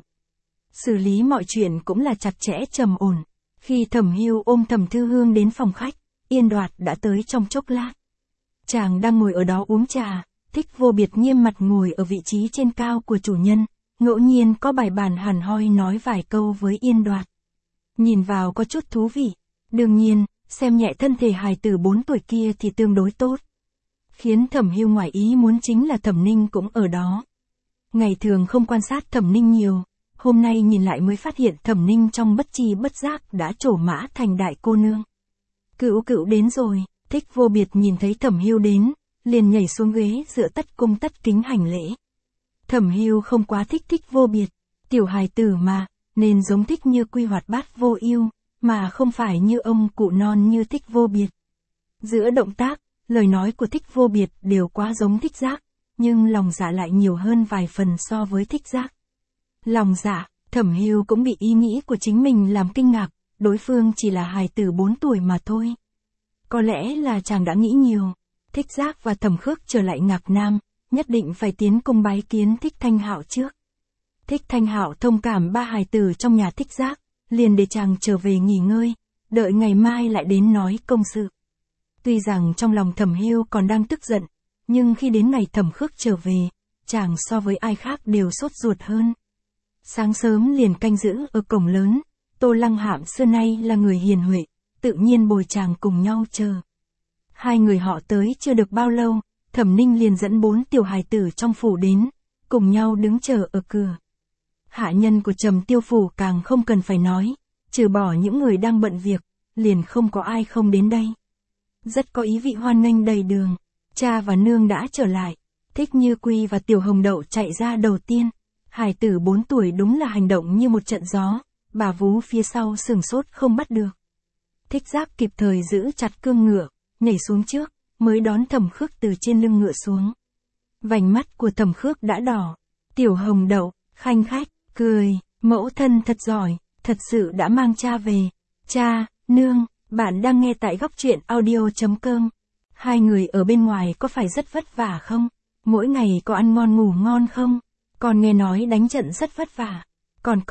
Xử lý mọi chuyện cũng là chặt chẽ trầm ổn. Khi Thẩm Hưu ôm Thẩm Thư Hương đến phòng khách, Yên Đoạt đã tới trong chốc lát. Chàng đang ngồi ở đó uống trà, Thích Vô Biệt nghiêm mặt ngồi ở vị trí trên cao của chủ nhân, ngẫu nhiên có bài bản hẳn hoi nói vài câu với Yên Đoạt. Nhìn vào có chút thú vị. Đương nhiên, xem nhẹ thân thể hài tử 4 tuổi kia thì tương đối tốt. Khiến Thẩm Hưu ngoài ý muốn chính là Thẩm Ninh cũng ở đó. Ngày thường không quan sát Thẩm Ninh nhiều, hôm nay nhìn lại mới phát hiện Thẩm Ninh trong bất tri bất giác đã trổ mã thành đại cô nương. Cữu cữu đến rồi. Thích Vô Biệt nhìn thấy Thẩm Hưu đến, liền nhảy xuống ghế dựa tất cung tất kính hành lễ. Thẩm Hưu không quá thích Thích Vô Biệt, tiểu hài tử mà, nên giống Thích Như Quy hoạt bát vô ưu, mà không phải như ông cụ non như Thích Vô Biệt. Giữa động tác, lời nói của Thích Vô Biệt đều quá giống Thích Giác, nhưng lòng dạ lại nhiều hơn vài phần so với Thích Giác. Lòng dạ, Thẩm Hưu cũng bị ý nghĩ của chính mình làm kinh ngạc, đối phương chỉ là hài tử 4 tuổi mà thôi. Có lẽ là chàng đã nghĩ nhiều. Thích Giác và Thẩm Khước trở lại Ngạc Nam, nhất định phải tiến cung bái kiến Thích Thanh Hạo trước. Thích Thanh Hạo thông cảm 3 hài tử trong nhà Thích Giác, liền để chàng trở về nghỉ ngơi, đợi ngày mai lại đến nói công sự. Tuy rằng trong lòng Thẩm Hưu còn đang tức giận, nhưng khi đến ngày Thẩm Khước trở về, chàng so với ai khác đều sốt ruột hơn. Sáng sớm liền canh giữ ở cổng lớn, Tô Lăng Hạm xưa nay là người hiền huệ, tự nhiên bồi chàng cùng nhau chờ. Hai người họ tới chưa được bao lâu, Thẩm Ninh liền dẫn 4 tiểu hài tử trong phủ đến, cùng nhau đứng chờ ở cửa. Hạ nhân của Trầm Tiêu Phủ càng không cần phải nói, trừ bỏ những người đang bận việc, liền không có ai không đến đây. Rất có ý vị hoan nghênh đầy đường, cha và nương đã trở lại, Thích Như Quy và Tiểu Hồng Đậu chạy ra đầu tiên. Hài tử 4 tuổi đúng là hành động như một trận gió, bà vú phía sau sừng sốt không bắt được. Thích Giác kịp thời giữ chặt cương ngựa, nhảy xuống trước, mới đón Thẩm Khước từ trên lưng ngựa xuống. Vành mắt của Thẩm Khước đã đỏ. Tiểu Hồng Đậu, khanh khách, cười, mẫu thân thật giỏi, thật sự đã mang cha về. Cha, nương, bạn đang nghe tại góc truyện audio.com. Hai người ở bên ngoài có phải rất vất vả không? Mỗi ngày có ăn ngon ngủ ngon không? Còn nghe nói đánh trận rất vất vả. Còn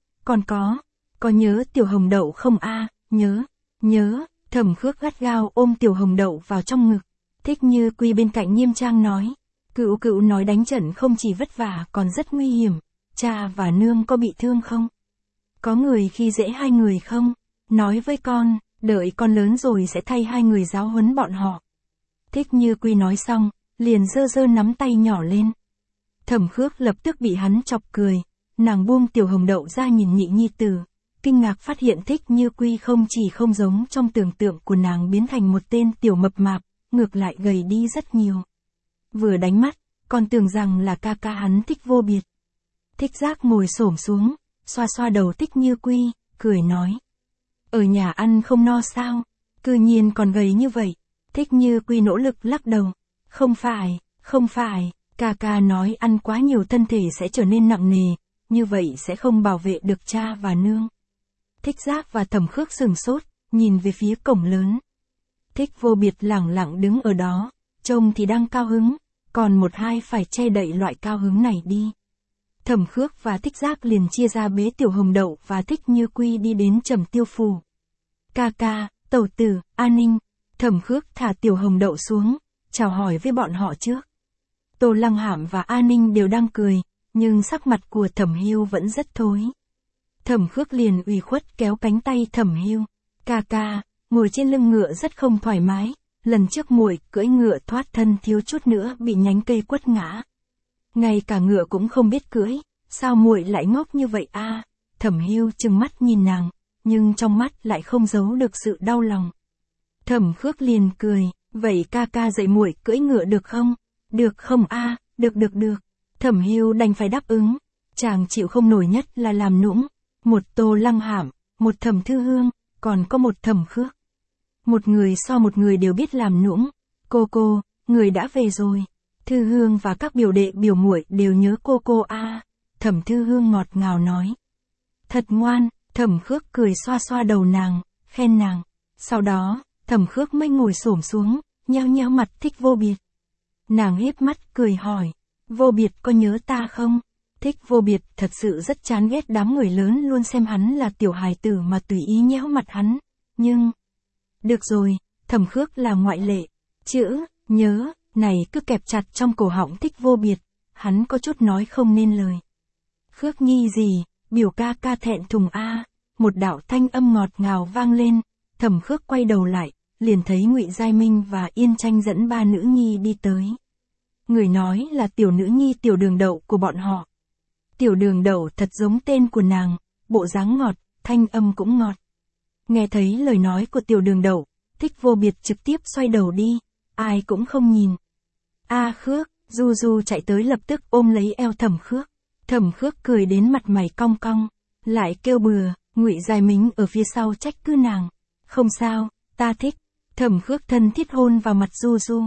có nhớ Tiểu Hồng Đậu không a? Nhớ, Thẩm Khước gắt gao ôm Tiểu Hồng Đậu vào trong ngực. Thích Như Quy bên cạnh nghiêm trang nói, cữu nói đánh trận không chỉ vất vả còn rất nguy hiểm, cha và nương có bị thương không? Có người khi dễ hai người không? Nói với con, đợi con lớn rồi sẽ thay hai người giáo huấn bọn họ. Thích Như Quy nói xong, liền giơ nắm tay nhỏ lên. Thẩm Khước lập tức bị hắn chọc cười, nàng buông Tiểu Hồng Đậu ra nhìn nhị nhi tử, kinh ngạc phát hiện Thích Như Quy không chỉ không giống trong tưởng tượng của nàng biến thành một tên tiểu mập mạp, ngược lại gầy đi rất nhiều. Vừa đánh mắt, còn tưởng rằng là ca ca hắn Thích Vô Biệt. Thích Giác ngồi xổm xuống, xoa đầu Thích Như Quy, cười nói. Ở nhà ăn không no sao, cư nhiên còn gầy như vậy. Thích Như Quy nỗ lực lắc đầu. Không phải, ca ca nói ăn quá nhiều thân thể sẽ trở nên nặng nề, như vậy sẽ không bảo vệ được cha và nương. Thích Giác và Thẩm Khước sừng sốt, nhìn về phía cổng lớn. Thích Vô Biệt lẳng lặng đứng ở đó, trông thì đang cao hứng, còn một hai phải che đậy loại cao hứng này đi. Thẩm Khước và Thích Giác liền chia ra bế Tiểu Hồng Đậu và Thích Như Quy đi đến Trầm Tiêu Phủ. Ca ca, tẩu tử, A Ninh. Thẩm Khước thả Tiểu Hồng Đậu xuống, chào hỏi với bọn họ trước. Tô Lăng Hạm và A Ninh đều đang cười, nhưng sắc mặt của Thẩm Hưu vẫn rất thối. Thẩm Khước liền ủy khuất kéo cánh tay Thẩm Hưu. Ca ca, ngồi trên lưng ngựa rất không thoải mái, lần trước muội cưỡi ngựa thoát thân thiếu chút nữa bị nhánh cây quất ngã. Ngay cả ngựa cũng không biết cưỡi, sao muội lại ngốc như vậy a? Thẩm Hưu trừng mắt nhìn nàng, nhưng trong mắt lại không giấu được sự đau lòng. Thẩm Khước liền cười, vậy ca ca dạy muội cưỡi ngựa được không? Được không a? Được. Thẩm Hưu đành phải đáp ứng. Chàng chịu không nổi nhất là làm nũng. Một Tô Lăng Hạm, một Thẩm Thư Hương, còn có một Thẩm Khước. Một người so một người đều biết làm nũng. Cô, người đã về rồi. Thư Hương và các biểu đệ biểu muội đều nhớ cô a. Thẩm Thư Hương ngọt ngào nói. Thật ngoan, Thẩm Khước cười xoa xoa đầu nàng, khen nàng. Sau đó, Thẩm Khước mới ngồi xổm xuống, nheo mặt Thích Vô Biệt. Nàng híp mắt cười hỏi, Vô Biệt có nhớ ta không? Thích Vô Biệt thật sự rất chán ghét đám người lớn luôn xem hắn là tiểu hài tử mà tùy ý nhéo mặt hắn, nhưng... Được rồi, Thẩm Khước là ngoại lệ. Chữ, nhớ, này cứ kẹp chặt trong cổ họng Thích Vô Biệt, hắn có chút nói không nên lời. Khước nhi gì, biểu ca ca thẹn thùng a. Một đạo thanh âm ngọt ngào vang lên, Thẩm Khước quay đầu lại, liền thấy Ngụy Giai Minh và Yên Tranh dẫn ba nữ nhi đi tới. Người nói là tiểu nữ nhi Tiểu Đường Đậu của bọn họ. Tiểu Đường Đậu thật giống tên của nàng, bộ dáng ngọt, thanh âm cũng ngọt. Nghe thấy lời nói của Tiểu Đường Đậu, Thích Vô Biệt trực tiếp xoay đầu đi, ai cũng không nhìn. A Khước, Du chạy tới lập tức ôm lấy eo Thẩm Khước. Thẩm Khước cười đến mặt mày cong cong, lại kêu bừa, Ngụy Giai Minh ở phía sau trách cứ nàng. Không sao, ta thích. Thẩm Khước thân thiết hôn vào mặt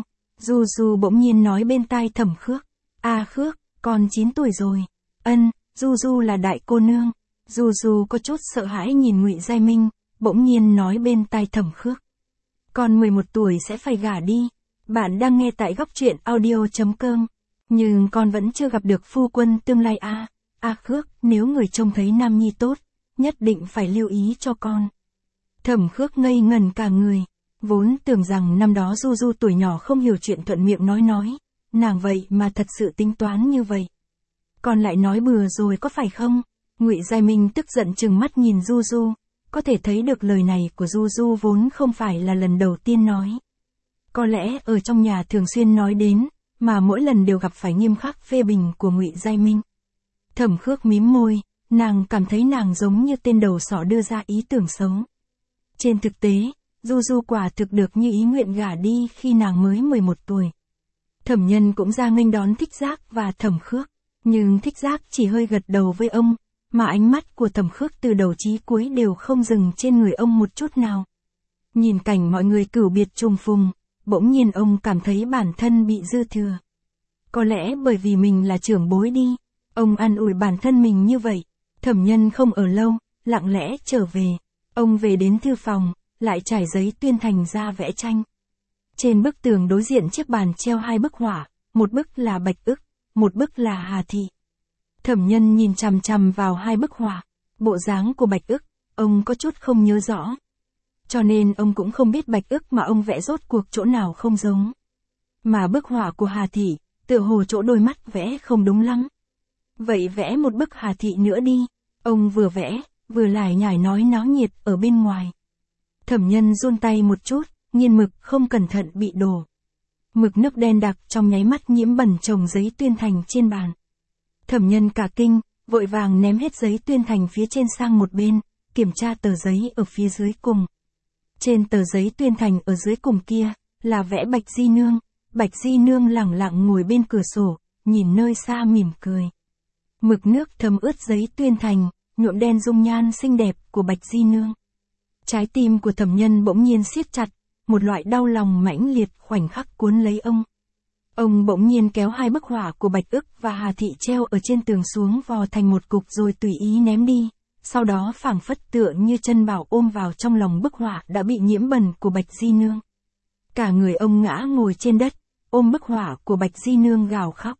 Du bỗng nhiên nói bên tai Thẩm Khước. A Khước, con 9 tuổi rồi. Ân, Du là đại cô nương. Du có chút sợ hãi nhìn Ngụy Giai Minh, bỗng nhiên nói bên tai Thẩm Khước. Con 11 tuổi sẽ phải gả đi. Bạn đang nghe tại góc truyện audio.com. Nhưng con vẫn chưa gặp được phu quân tương lai a. A Khước, nếu người trông thấy nam nhi tốt, nhất định phải lưu ý cho con. Thẩm Khước ngây ngẩn cả người, vốn tưởng rằng năm đó Du tuổi nhỏ không hiểu chuyện thuận miệng nói, nàng vậy mà thật sự tính toán như vậy. Con lại nói bừa rồi có phải không? Ngụy Giai Minh tức giận trừng mắt nhìn Du, có thể thấy được lời này của Du vốn không phải là lần đầu tiên nói. Có lẽ ở trong nhà thường xuyên nói đến, mà mỗi lần đều gặp phải nghiêm khắc phê bình của Ngụy Giai Minh. Thẩm Khước mím môi, nàng cảm thấy nàng giống như tên đầu sỏ đưa ra ý tưởng xấu. Trên thực tế, Du quả thực được như ý nguyện gả đi khi nàng mới 11 tuổi. Thẩm Nhân cũng ra nghênh đón Thích Giác và Thẩm Khước, nhưng Thích Giác chỉ hơi gật đầu với ông, mà ánh mắt của Thẩm Khước từ đầu chí cuối đều không dừng trên người ông một chút nào. Nhìn cảnh mọi người cửu biệt trùng phùng, bỗng nhiên ông cảm thấy bản thân bị dư thừa. Có lẽ bởi vì mình là trưởng bối đi, ông an ủi bản thân mình như vậy. Thẩm Nhân không ở lâu, lặng lẽ trở về. Ông về đến thư phòng, lại trải giấy tuyên thành ra vẽ tranh. Trên bức tường đối diện chiếc bàn treo 2 bức họa, một bức là Bạch Ức, một bức là Hà Thị. Thẩm Nhân nhìn chằm chằm vào 2 bức họa, bộ dáng của Bạch Ức, ông có chút không nhớ rõ. Cho nên ông cũng không biết Bạch Ức mà ông vẽ rốt cuộc chỗ nào không giống. Mà bức họa của Hà Thị, tựa hồ chỗ đôi mắt vẽ không đúng lắm. Vậy vẽ một bức Hà Thị nữa đi. Ông vừa vẽ, vừa lải nhải nói náo nhiệt ở bên ngoài. Thẩm Nhân run tay một chút, nghiên mực không cẩn thận bị đổ. Mực nước đen đặc trong nháy mắt nhiễm bẩn chồng giấy tuyên thành trên bàn. Thẩm Nhân cả kinh, vội vàng ném hết giấy tuyên thành phía trên sang một bên, kiểm tra tờ giấy ở phía dưới cùng. Trên tờ giấy tuyên thành ở dưới cùng kia, là vẽ Bạch Di Nương. Bạch Di Nương lẳng lặng ngồi bên cửa sổ, nhìn nơi xa mỉm cười. Mực nước thấm ướt giấy tuyên thành, nhuộm đen dung nhan xinh đẹp của Bạch Di Nương. Trái tim của Thẩm Nhân bỗng nhiên siết chặt, một loại đau lòng mãnh liệt khoảnh khắc cuốn lấy ông. Ông bỗng nhiên kéo 2 bức họa của Bạch Ức và Hà Thị treo ở trên tường xuống vò thành một cục rồi tùy ý ném đi. Sau đó phảng phất tựa như chân bảo ôm vào trong lòng bức họa đã bị nhiễm bẩn của Bạch Di Nương. Cả người ông ngã ngồi trên đất, ôm bức họa của Bạch Di Nương gào khóc.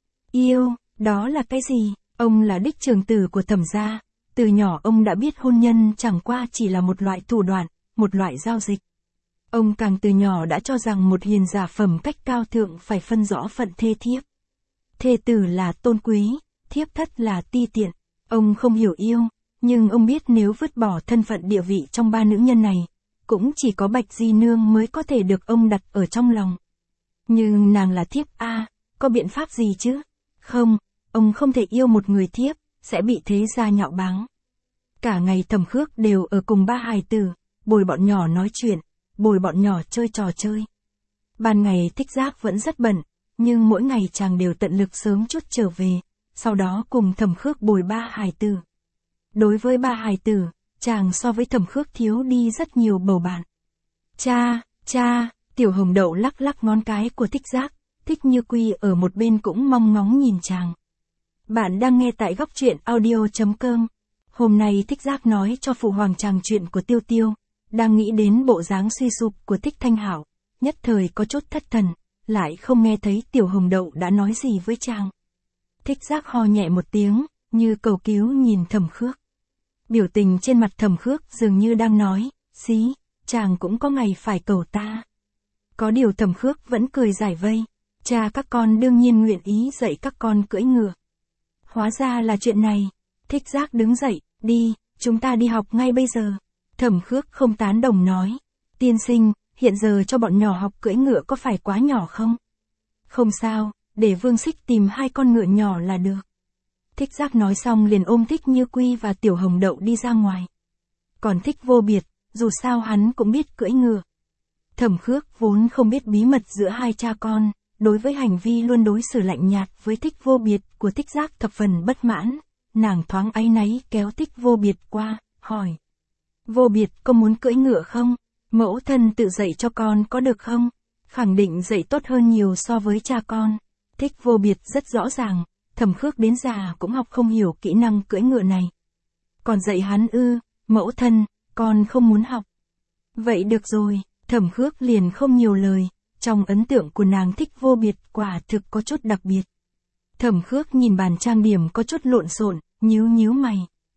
Yêu, đó là cái gì? Ông là đích trưởng tử của Thẩm gia, từ nhỏ ông đã biết hôn nhân chẳng qua chỉ là một loại thủ đoạn, một loại giao dịch. Ông càng từ nhỏ đã cho rằng một hiền giả phẩm cách cao thượng phải phân rõ phận thê thiếp. Thê tử là tôn quý, thiếp thất là ti tiện. Ông không hiểu yêu, Nhưng ông biết nếu vứt bỏ thân phận địa vị trong ba nữ nhân này, cũng chỉ có Bạch Di Nương mới có thể được ông đặt ở trong lòng. Nhưng nàng là thiếp a, có biện pháp gì chứ? Không, ông không thể yêu một người thiếp, sẽ bị thế gia nhạo báng. Cả ngày Thẩm Khước đều ở cùng ba hài tử, bồi bọn nhỏ nói chuyện, bồi bọn nhỏ chơi trò chơi. Ban ngày Thích Giác vẫn rất bận, nhưng mỗi ngày chàng đều tận lực sớm chút trở về, sau đó cùng Thẩm Khước bồi ba hài tử. Đối với ba hài tử, chàng so với Thẩm Khước thiếu đi rất nhiều bầu bạn. Cha, Tiểu Hồng Đậu lắc lắc ngón cái của Thích Giác, Thích Như Quy ở một bên cũng mong ngóng nhìn chàng. Bạn đang nghe tại góc truyện audio.com. Hôm nay Thích Giác nói cho phụ hoàng chàng chuyện của Tiêu Tiêu, đang nghĩ đến bộ dáng suy sụp của Thích Thanh Hảo, nhất thời có chút thất thần, lại không nghe thấy Tiểu Hồng Đậu đã nói gì với chàng. Thích Giác ho nhẹ một tiếng, như cầu cứu nhìn Thẩm Khước. Biểu tình trên mặt Thẩm Khước dường như đang nói, xí, chàng cũng có ngày phải cầu ta. Có điều Thẩm Khước vẫn cười giải vây, cha các con đương nhiên nguyện ý dạy các con cưỡi ngựa. Hóa ra là chuyện này. Thích Giác đứng dậy, đi, chúng ta đi học ngay bây giờ. Thẩm Khước không tán đồng nói, tiên sinh, hiện giờ cho bọn nhỏ học cưỡi ngựa có phải quá nhỏ không? Không sao, để Vương Xích tìm 2 con ngựa nhỏ là được. Thích Giác nói xong liền ôm Thích Như Quy và Tiểu Hồng Đậu đi ra ngoài. Còn Thích Vô Biệt, dù sao hắn cũng biết cưỡi ngựa. Thẩm Khước vốn không biết bí mật giữa hai cha con, đối với hành vi luôn đối xử lạnh nhạt với Thích Vô Biệt của Thích Giác thập phần bất mãn, nàng thoáng áy náy kéo Thích Vô Biệt qua, hỏi. Vô Biệt có muốn cưỡi ngựa không? Mẫu thân tự dạy cho con có được không? Khẳng định dạy tốt hơn nhiều so với cha con. Thích Vô Biệt rất rõ ràng, Thẩm Khước đến già cũng học không hiểu kỹ năng cưỡi ngựa này. Còn dạy hắn ư, mẫu thân, con không muốn học. Vậy được rồi, Thẩm Khước liền không nhiều lời, trong ấn tượng của nàng Thích Vô Biệt quả thực có chút đặc biệt. Thẩm Khước nhìn bàn trang điểm có chút lộn xộn, nhíu mày.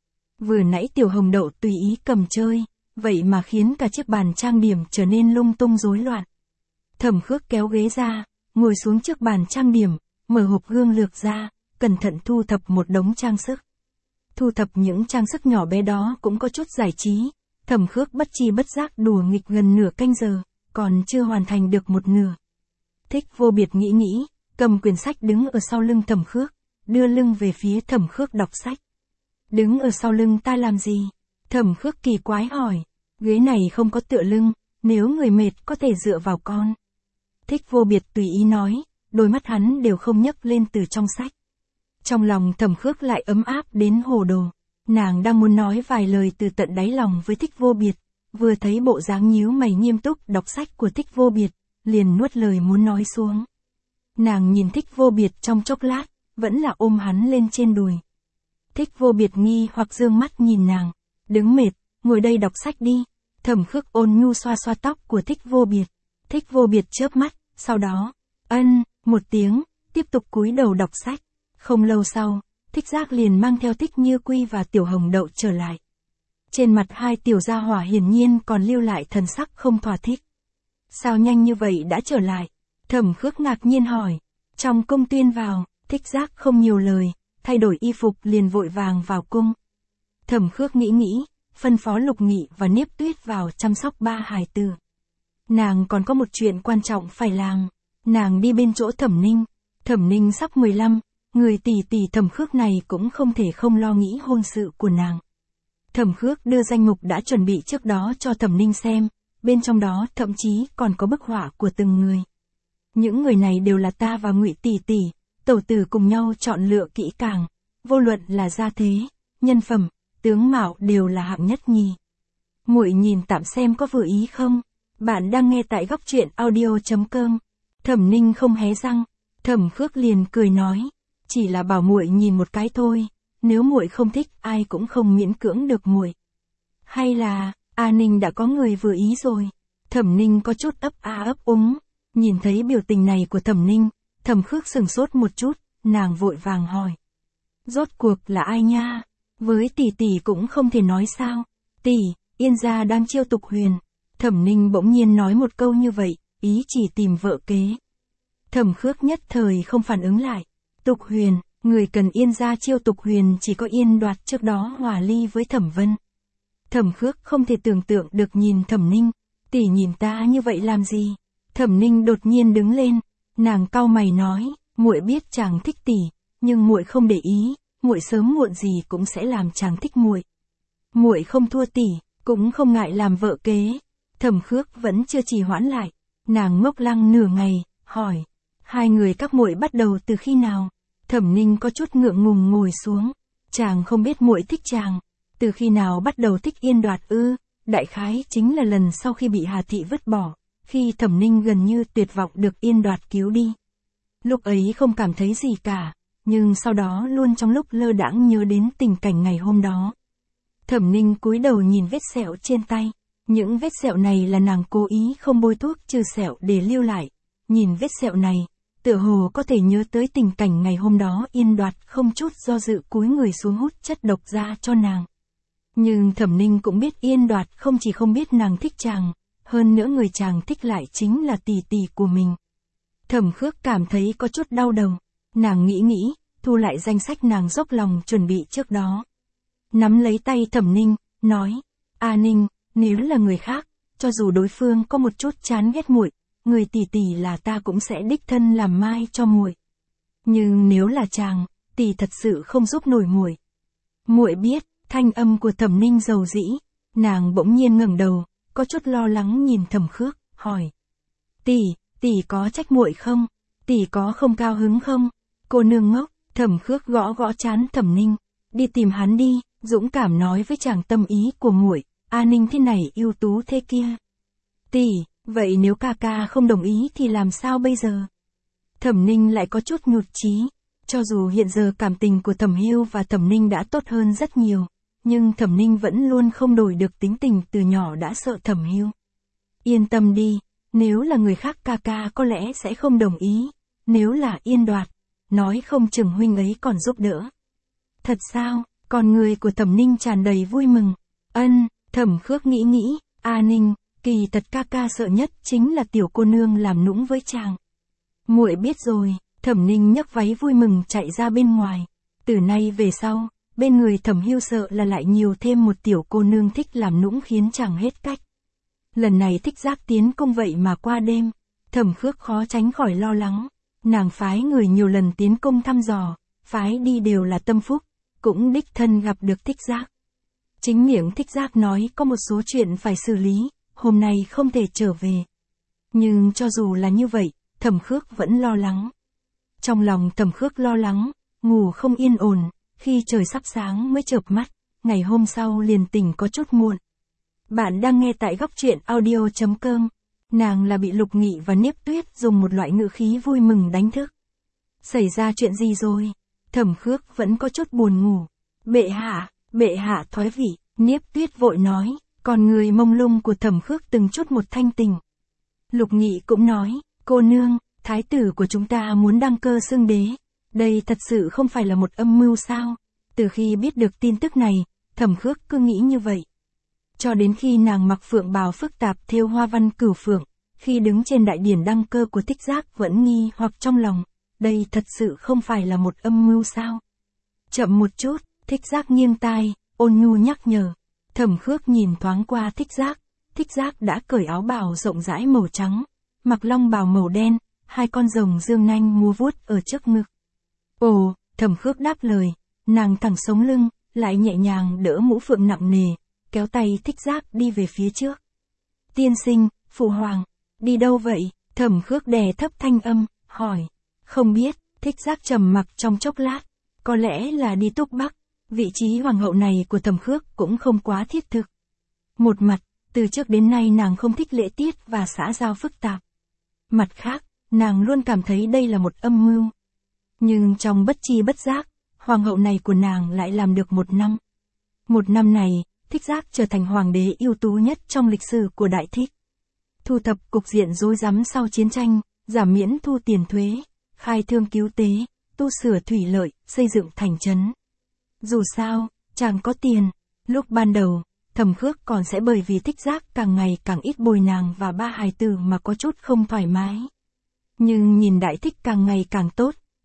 Vừa nãy Tiểu Hồng Đậu tùy ý cầm chơi, vậy mà khiến cả chiếc bàn trang điểm trở nên lung tung rối loạn. Thẩm Khước kéo ghế ra, ngồi xuống trước bàn trang điểm, mở hộp gương lược ra, cẩn thận thu thập một đống trang sức. Thu thập những trang sức nhỏ bé đó cũng có chút giải trí, Thẩm Khước bất chi bất giác đùa nghịch gần nửa canh giờ, còn chưa hoàn thành được một nửa. Thích Vô Biệt nghĩ, cầm quyển sách đứng ở sau lưng Thẩm Khước, đưa lưng về phía Thẩm Khước đọc sách. Đứng ở sau lưng ta làm gì? Thẩm Khước kỳ quái hỏi, ghế này không có tựa lưng, nếu người mệt có thể dựa vào con. Thích Vô Biệt tùy ý nói, đôi mắt hắn đều không nhấc lên từ trong sách. Trong lòng Thẩm Khước lại ấm áp đến hồ đồ, nàng đang muốn nói vài lời từ tận đáy lòng với Thích Vô Biệt, vừa thấy bộ dáng nhíu mày nghiêm túc đọc sách của Thích Vô Biệt, liền nuốt lời muốn nói xuống. Nàng nhìn Thích Vô Biệt trong chốc lát, vẫn là ôm hắn lên trên đùi. Thích Vô Biệt nghi hoặc dương mắt nhìn nàng, đứng mệt, ngồi đây đọc sách đi. Thẩm Khước ôn nhu xoa xoa tóc của Thích Vô Biệt. Thích Vô Biệt chớp mắt, sau đó, một tiếng, tiếp tục cúi đầu đọc sách. Không lâu sau, Thích Giác liền mang theo Thích Như Quy và Tiểu Hồng Đậu trở lại. Trên mặt hai tiểu gia hỏa hiển nhiên còn lưu lại thần sắc không thỏa thích. Sao nhanh như vậy đã trở lại? Thẩm Khước ngạc nhiên hỏi. Trong cung tuyên vào, Thích Giác không nhiều lời, thay đổi y phục liền vội vàng vào cung. Thẩm Khước nghĩ, phân phó Lục Nghị và Niếp Tuyết vào chăm sóc ba hài tử. Nàng còn có một chuyện quan trọng phải làm. Nàng đi bên chỗ Thẩm Ninh. Thẩm Ninh sắp 15, người tỷ tỷ Thẩm Khước này cũng không thể không lo nghĩ hôn sự của nàng. Thẩm Khước đưa danh mục đã chuẩn bị trước đó cho Thẩm Ninh xem, bên trong đó thậm chí còn có bức họa của từng người. Những người này đều là ta và Ngụy tỷ tỷ, tẩu tử cùng nhau chọn lựa kỹ càng, vô luận là gia thế, nhân phẩm, tướng mạo đều là hạng nhất nhì. Muội nhìn tạm xem có vừa ý không? Bạn đang nghe tại góc truyện audio.com. Thẩm Ninh không hé răng, Thẩm Khước liền cười nói, chỉ là bảo muội nhìn một cái thôi, nếu muội không thích ai cũng không miễn cưỡng được muội. Hay là, A Ninh đã có người vừa ý rồi. Thẩm Ninh có chút ấp a ấp úng, nhìn thấy biểu tình này của Thẩm Ninh, Thẩm Khước sừng sốt một chút, nàng vội vàng hỏi. Rốt cuộc là ai nha? Với tỷ tỷ cũng không thể nói sao? Tỷ, Yên gia đang chiêu Tục Huyền. Thẩm Ninh bỗng nhiên nói một câu như vậy, ý chỉ tìm vợ kế. Thẩm Khước nhất thời không phản ứng lại. Tục Huyền, Người cần Yên gia chiêu Tục Huyền chỉ có Yên Đoạt trước đó hòa ly với Thẩm Vân. Thẩm Khước không thể tưởng tượng được nhìn Thẩm Ninh, tỷ nhìn ta như vậy làm gì? Thẩm Ninh đột nhiên đứng lên, nàng cau mày nói, muội biết chàng thích tỷ, nhưng muội không để ý, muội sớm muộn gì cũng sẽ làm chàng thích muội. Muội không thua tỷ, cũng không ngại làm vợ kế. Thẩm Khước vẫn chưa trì hoãn lại, nàng ngốc lăng nửa ngày, hỏi, hai người các muội bắt đầu từ khi nào? Thẩm Ninh có chút ngượng ngùng ngồi xuống, chàng không biết muội thích chàng, từ khi nào bắt đầu thích Yên Đoạt ư? Đại khái chính là lần sau khi bị Hà Thị vứt bỏ, khi Thẩm Ninh gần như tuyệt vọng được Yên Đoạt cứu đi. Lúc ấy không cảm thấy gì cả, nhưng sau đó luôn trong lúc lơ đãng nhớ đến tình cảnh ngày hôm đó. Thẩm Ninh cúi đầu nhìn vết sẹo trên tay, những vết sẹo này là nàng cố ý không bôi thuốc trừ sẹo để lưu lại. Nhìn vết sẹo này, tựa hồ có thể nhớ tới tình cảnh ngày hôm đó Yên Đoạt không chút do dự cúi người xuống hút chất độc ra cho nàng. Nhưng Thẩm Ninh cũng biết Yên Đoạt không chỉ không biết nàng thích chàng, hơn nữa người chàng thích lại chính là tỷ tỷ của mình. Thẩm Khước cảm thấy có chút đau đầu, nàng nghĩ, thu lại danh sách nàng dốc lòng chuẩn bị trước đó. Nắm lấy tay Thẩm Ninh, nói, A Ninh, nếu là người khác, cho dù đối phương có một chút chán ghét muội, người tỷ tỷ là ta cũng sẽ đích thân làm mai cho muội. Nhưng nếu là chàng, tỷ thật sự không giúp nổi muội. Muội biết. Thanh âm của Thẩm Ninh dầu dĩ, nàng bỗng nhiên ngẩng đầu, có chút lo lắng nhìn Thẩm Khước, hỏi. Tỷ có trách muội không? Tỷ có không cao hứng không? Cô nương ngốc, Thẩm Khước gõ gõ trán Thẩm Ninh, đi tìm hắn đi, dũng cảm nói với chàng tâm ý của muội, A Ninh thế này ưu tú thế kia. Tỷ, vậy nếu ca ca không đồng ý thì làm sao bây giờ? Thẩm Ninh lại có chút nhụt chí, cho dù hiện giờ cảm tình của Thẩm Hưu và Thẩm Ninh đã tốt hơn rất nhiều. Nhưng Thẩm Ninh vẫn luôn không đổi được tính tình từ nhỏ đã sợ Thẩm Hưu. Yên tâm đi, nếu là người khác ca ca có lẽ sẽ không đồng ý, nếu là Yên Đoạt, nói không chừng huynh ấy còn giúp đỡ. Thật sao? Con người của Thẩm Ninh tràn đầy vui mừng. Thẩm Khước nghĩ, A Ninh, kỳ thật ca ca sợ nhất chính là tiểu cô nương làm nũng với chàng. Muội biết rồi, Thẩm Ninh nhấc váy vui mừng chạy ra bên ngoài. Từ nay về sau, bên người Thẩm Hưu sợ là lại nhiều thêm một tiểu cô nương thích làm nũng khiến chàng hết cách. Lần này Thích Giác tiến công vậy mà qua đêm, Thẩm Khước khó tránh khỏi lo lắng. Nàng phái người nhiều lần tiến công thăm dò, phái đi đều là tâm phúc, cũng đích thân gặp được Thích Giác. Chính miệng Thích Giác nói có một số chuyện phải xử lý, hôm nay không thể trở về. Nhưng cho dù là như vậy, Thẩm Khước vẫn lo lắng. Trong lòng Thẩm Khước lo lắng, ngủ không yên ổn, khi trời sắp sáng mới chợp mắt, ngày hôm sau liền tỉnh có chút muộn. Bạn đang nghe tại góc truyện audio.com. Nàng là bị Lục Nghị và Niếp Tuyết dùng một loại ngữ khí vui mừng đánh thức. Xảy ra chuyện gì rồi? Thẩm Khước vẫn có chút buồn ngủ. Bệ hạ thoái vị, Niếp Tuyết vội nói, còn người mông lung của Thẩm Khước từng chút một thanh tình. Lục Nghị cũng nói, cô nương, thái tử của chúng ta muốn đăng cơ xưng đế. Đây thật sự không phải là một âm mưu sao? Từ khi biết được tin tức này, Thẩm Khước cứ nghĩ như vậy. Cho đến khi nàng mặc phượng bào phức tạp thêu hoa văn cửu phượng, khi đứng trên đại điển đăng cơ của Thích Giác vẫn nghi hoặc trong lòng, đây thật sự không phải là một âm mưu sao? Chậm một chút, Thích Giác nghiêng tai, ôn nhu nhắc nhở. Thẩm Khước nhìn thoáng qua Thích Giác đã cởi áo bào rộng rãi màu trắng, mặc long bào màu đen, hai con rồng dương nanh múa vuốt ở trước ngực. Ồ, Thẩm Khước đáp lời, nàng thẳng sống lưng, lại nhẹ nhàng đỡ mũ phượng nặng nề, kéo tay Thích Giác đi về phía trước. Tiên sinh, phụ hoàng, đi đâu vậy? Thẩm Khước đè thấp thanh âm, hỏi. Không biết, Thích Giác trầm mặc trong chốc lát, có lẽ là đi Túc Bắc, vị trí hoàng hậu này của Thẩm Khước cũng không quá thiết thực. Một mặt, từ trước đến nay nàng không thích lễ tiết và xã giao phức tạp. Mặt khác, nàng luôn cảm thấy đây là một âm mưu. Nhưng trong bất chi bất giác, hoàng hậu này của nàng lại làm được 1 năm. 1 năm này, Thích Giác trở thành hoàng đế ưu tú nhất trong lịch sử của Đại Thích. Thu thập cục diện rối rắm sau chiến tranh, giảm miễn thu tiền thuế, khai thương cứu tế, tu sửa thủy lợi, xây dựng thành trấn. Dù sao, chàng có tiền. Lúc ban đầu, Thẩm Khước còn sẽ bởi vì Thích Giác càng ngày càng ít bồi nàng và 3 hài tử mà có chút không thoải mái. Nhưng nhìn Đại Thích càng ngày càng tốt,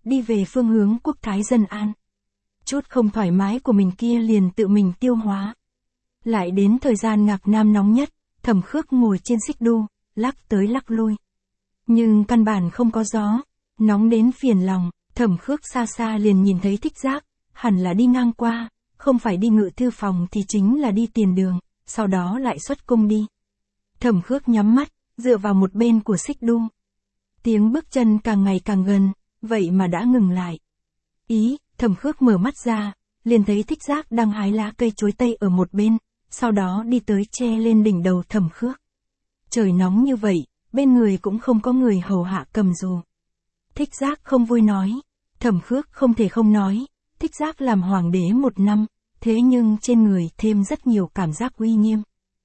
đi về phương hướng quốc thái dân an. Chút không thoải mái của mình kia liền tự mình tiêu hóa. Lại đến thời gian Ngạc Nam nóng nhất, Thẩm Khước ngồi trên xích đu, lắc tới lắc lui. Nhưng căn bản không có gió, nóng đến phiền lòng, Thẩm Khước xa xa liền nhìn thấy Thích Giác, hẳn là đi ngang qua, không phải đi ngự thư phòng thì chính là đi tiền đường, sau đó lại xuất cung đi. Thẩm Khước nhắm mắt, dựa vào một bên của xích đu. Tiếng bước chân càng ngày càng gần, vậy mà đã ngừng lại. Thẩm Khước mở mắt ra, liền thấy Thích Giác đang hái lá cây chuối tây ở một bên, sau đó đi tới che lên đỉnh đầu Thẩm Khước. Trời nóng như vậy, bên người cũng không có người hầu hạ cầm dù. Thích Giác không vui nói, Thẩm Khước không thể không nói, Thích Giác làm hoàng đế 1 năm, thế nhưng trên người thêm rất nhiều cảm giác uy nghiêm.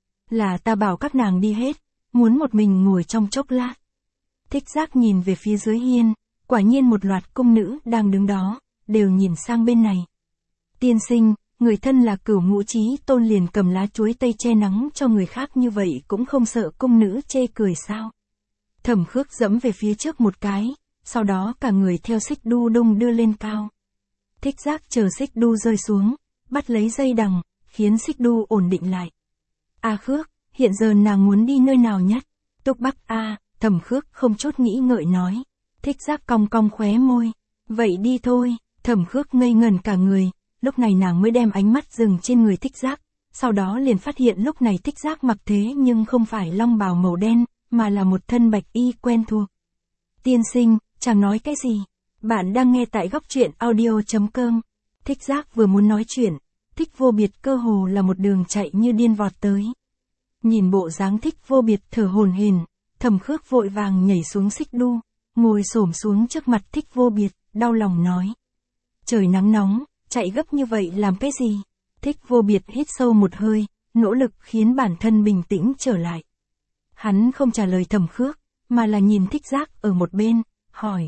Là ta bảo các nàng đi hết, muốn một mình ngồi trong chốc lát. Thích Giác nhìn về phía dưới hiên, quả nhiên một loạt cung nữ đang đứng đó, đều nhìn sang bên này. Tiên sinh, người thân là Cửu Ngũ Chí Tôn liền cầm lá chuối tây che nắng cho người khác như vậy cũng không sợ cung nữ chê cười sao? Thẩm Khước dẫm về phía trước một cái, sau đó cả người theo xích đu đung đưa lên cao. Thích Giác chờ xích đu rơi xuống, bắt lấy dây đằng, khiến xích đu ổn định lại. Khước, hiện giờ nàng muốn đi nơi nào nhất? Túc Bắc Thẩm Khước không chút nghĩ ngợi nói. Thích Giác cong cong khóe môi. Vậy đi thôi. Thẩm Khước ngây ngẩn cả người, lúc này nàng mới đem ánh mắt dừng trên người Thích Giác, sau đó liền phát hiện lúc này Thích Giác mặc thế nhưng không phải long bào màu đen, mà là một thân bạch y quen thuộc. Tiên sinh, chàng nói cái gì? Bạn đang nghe tại góc truyện audio.com. Thích Giác vừa muốn nói chuyện, Thích Vô Biệt cơ hồ là một đường chạy như điên vọt tới. Nhìn bộ dáng Thích Vô Biệt thở hổn hển, Thẩm Khước vội vàng nhảy xuống xích đu, ngồi xổm xuống trước mặt Thích Vô Biệt, đau lòng nói. Trời nắng nóng, chạy gấp như vậy làm cái gì? Thích Vô Biệt hít sâu một hơi, nỗ lực khiến bản thân bình tĩnh trở lại. Hắn không trả lời Thẩm Khước, mà là nhìn Thích Giác ở một bên, hỏi.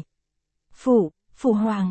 Phụ hoàng,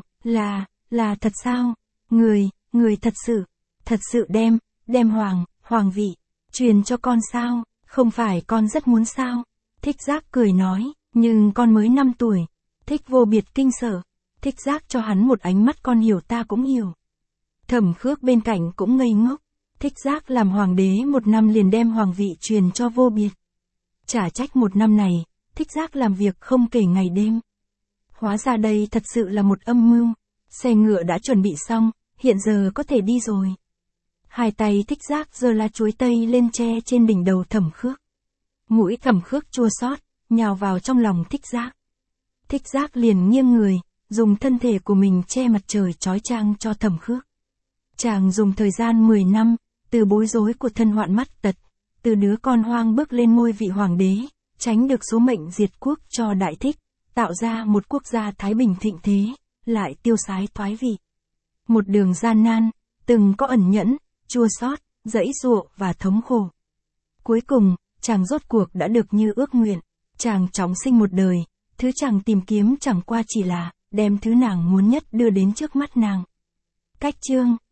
là thật sao? Người thật sự đem hoàng vị, truyền cho con sao? Không phải con rất muốn sao? Thích Giác cười nói, nhưng con mới 5 tuổi. Thích Vô Biệt kinh sợ. Thích Giác cho hắn một ánh mắt con hiểu ta cũng hiểu. Thẩm Khước bên cạnh cũng ngây ngốc. Thích Giác làm hoàng đế 1 năm liền đem hoàng vị truyền cho Vô Biệt. Chả trách 1 năm này, Thích Giác làm việc không kể ngày đêm. Hóa ra đây thật sự là một âm mưu. Xe ngựa đã chuẩn bị xong, hiện giờ có thể đi rồi. Hai tay Thích Giác giơ lá chuối tây lên che trên đỉnh đầu Thẩm Khước. Mũi Thẩm Khước chua xót, nhào vào trong lòng Thích Giác. Thích Giác liền nghiêng người, dùng thân thể của mình che mặt trời chói chang cho Thẩm Khước. Chàng dùng thời gian 10 năm, từ bối rối của thân hoạn mắt tật, từ đứa con hoang bước lên ngôi vị hoàng đế, tránh được số mệnh diệt quốc cho Đại Thích, tạo ra một quốc gia thái bình thịnh thế, lại tiêu sái thoái vị. Một đường gian nan, từng có ẩn nhẫn, chua xót, giãy giụa và thống khổ. Cuối cùng, chàng rốt cuộc đã được như ước nguyện, chàng chóng sinh một đời, thứ chàng tìm kiếm chẳng qua chỉ là đem thứ nàng muốn nhất đưa đến trước mắt nàng. Cách chương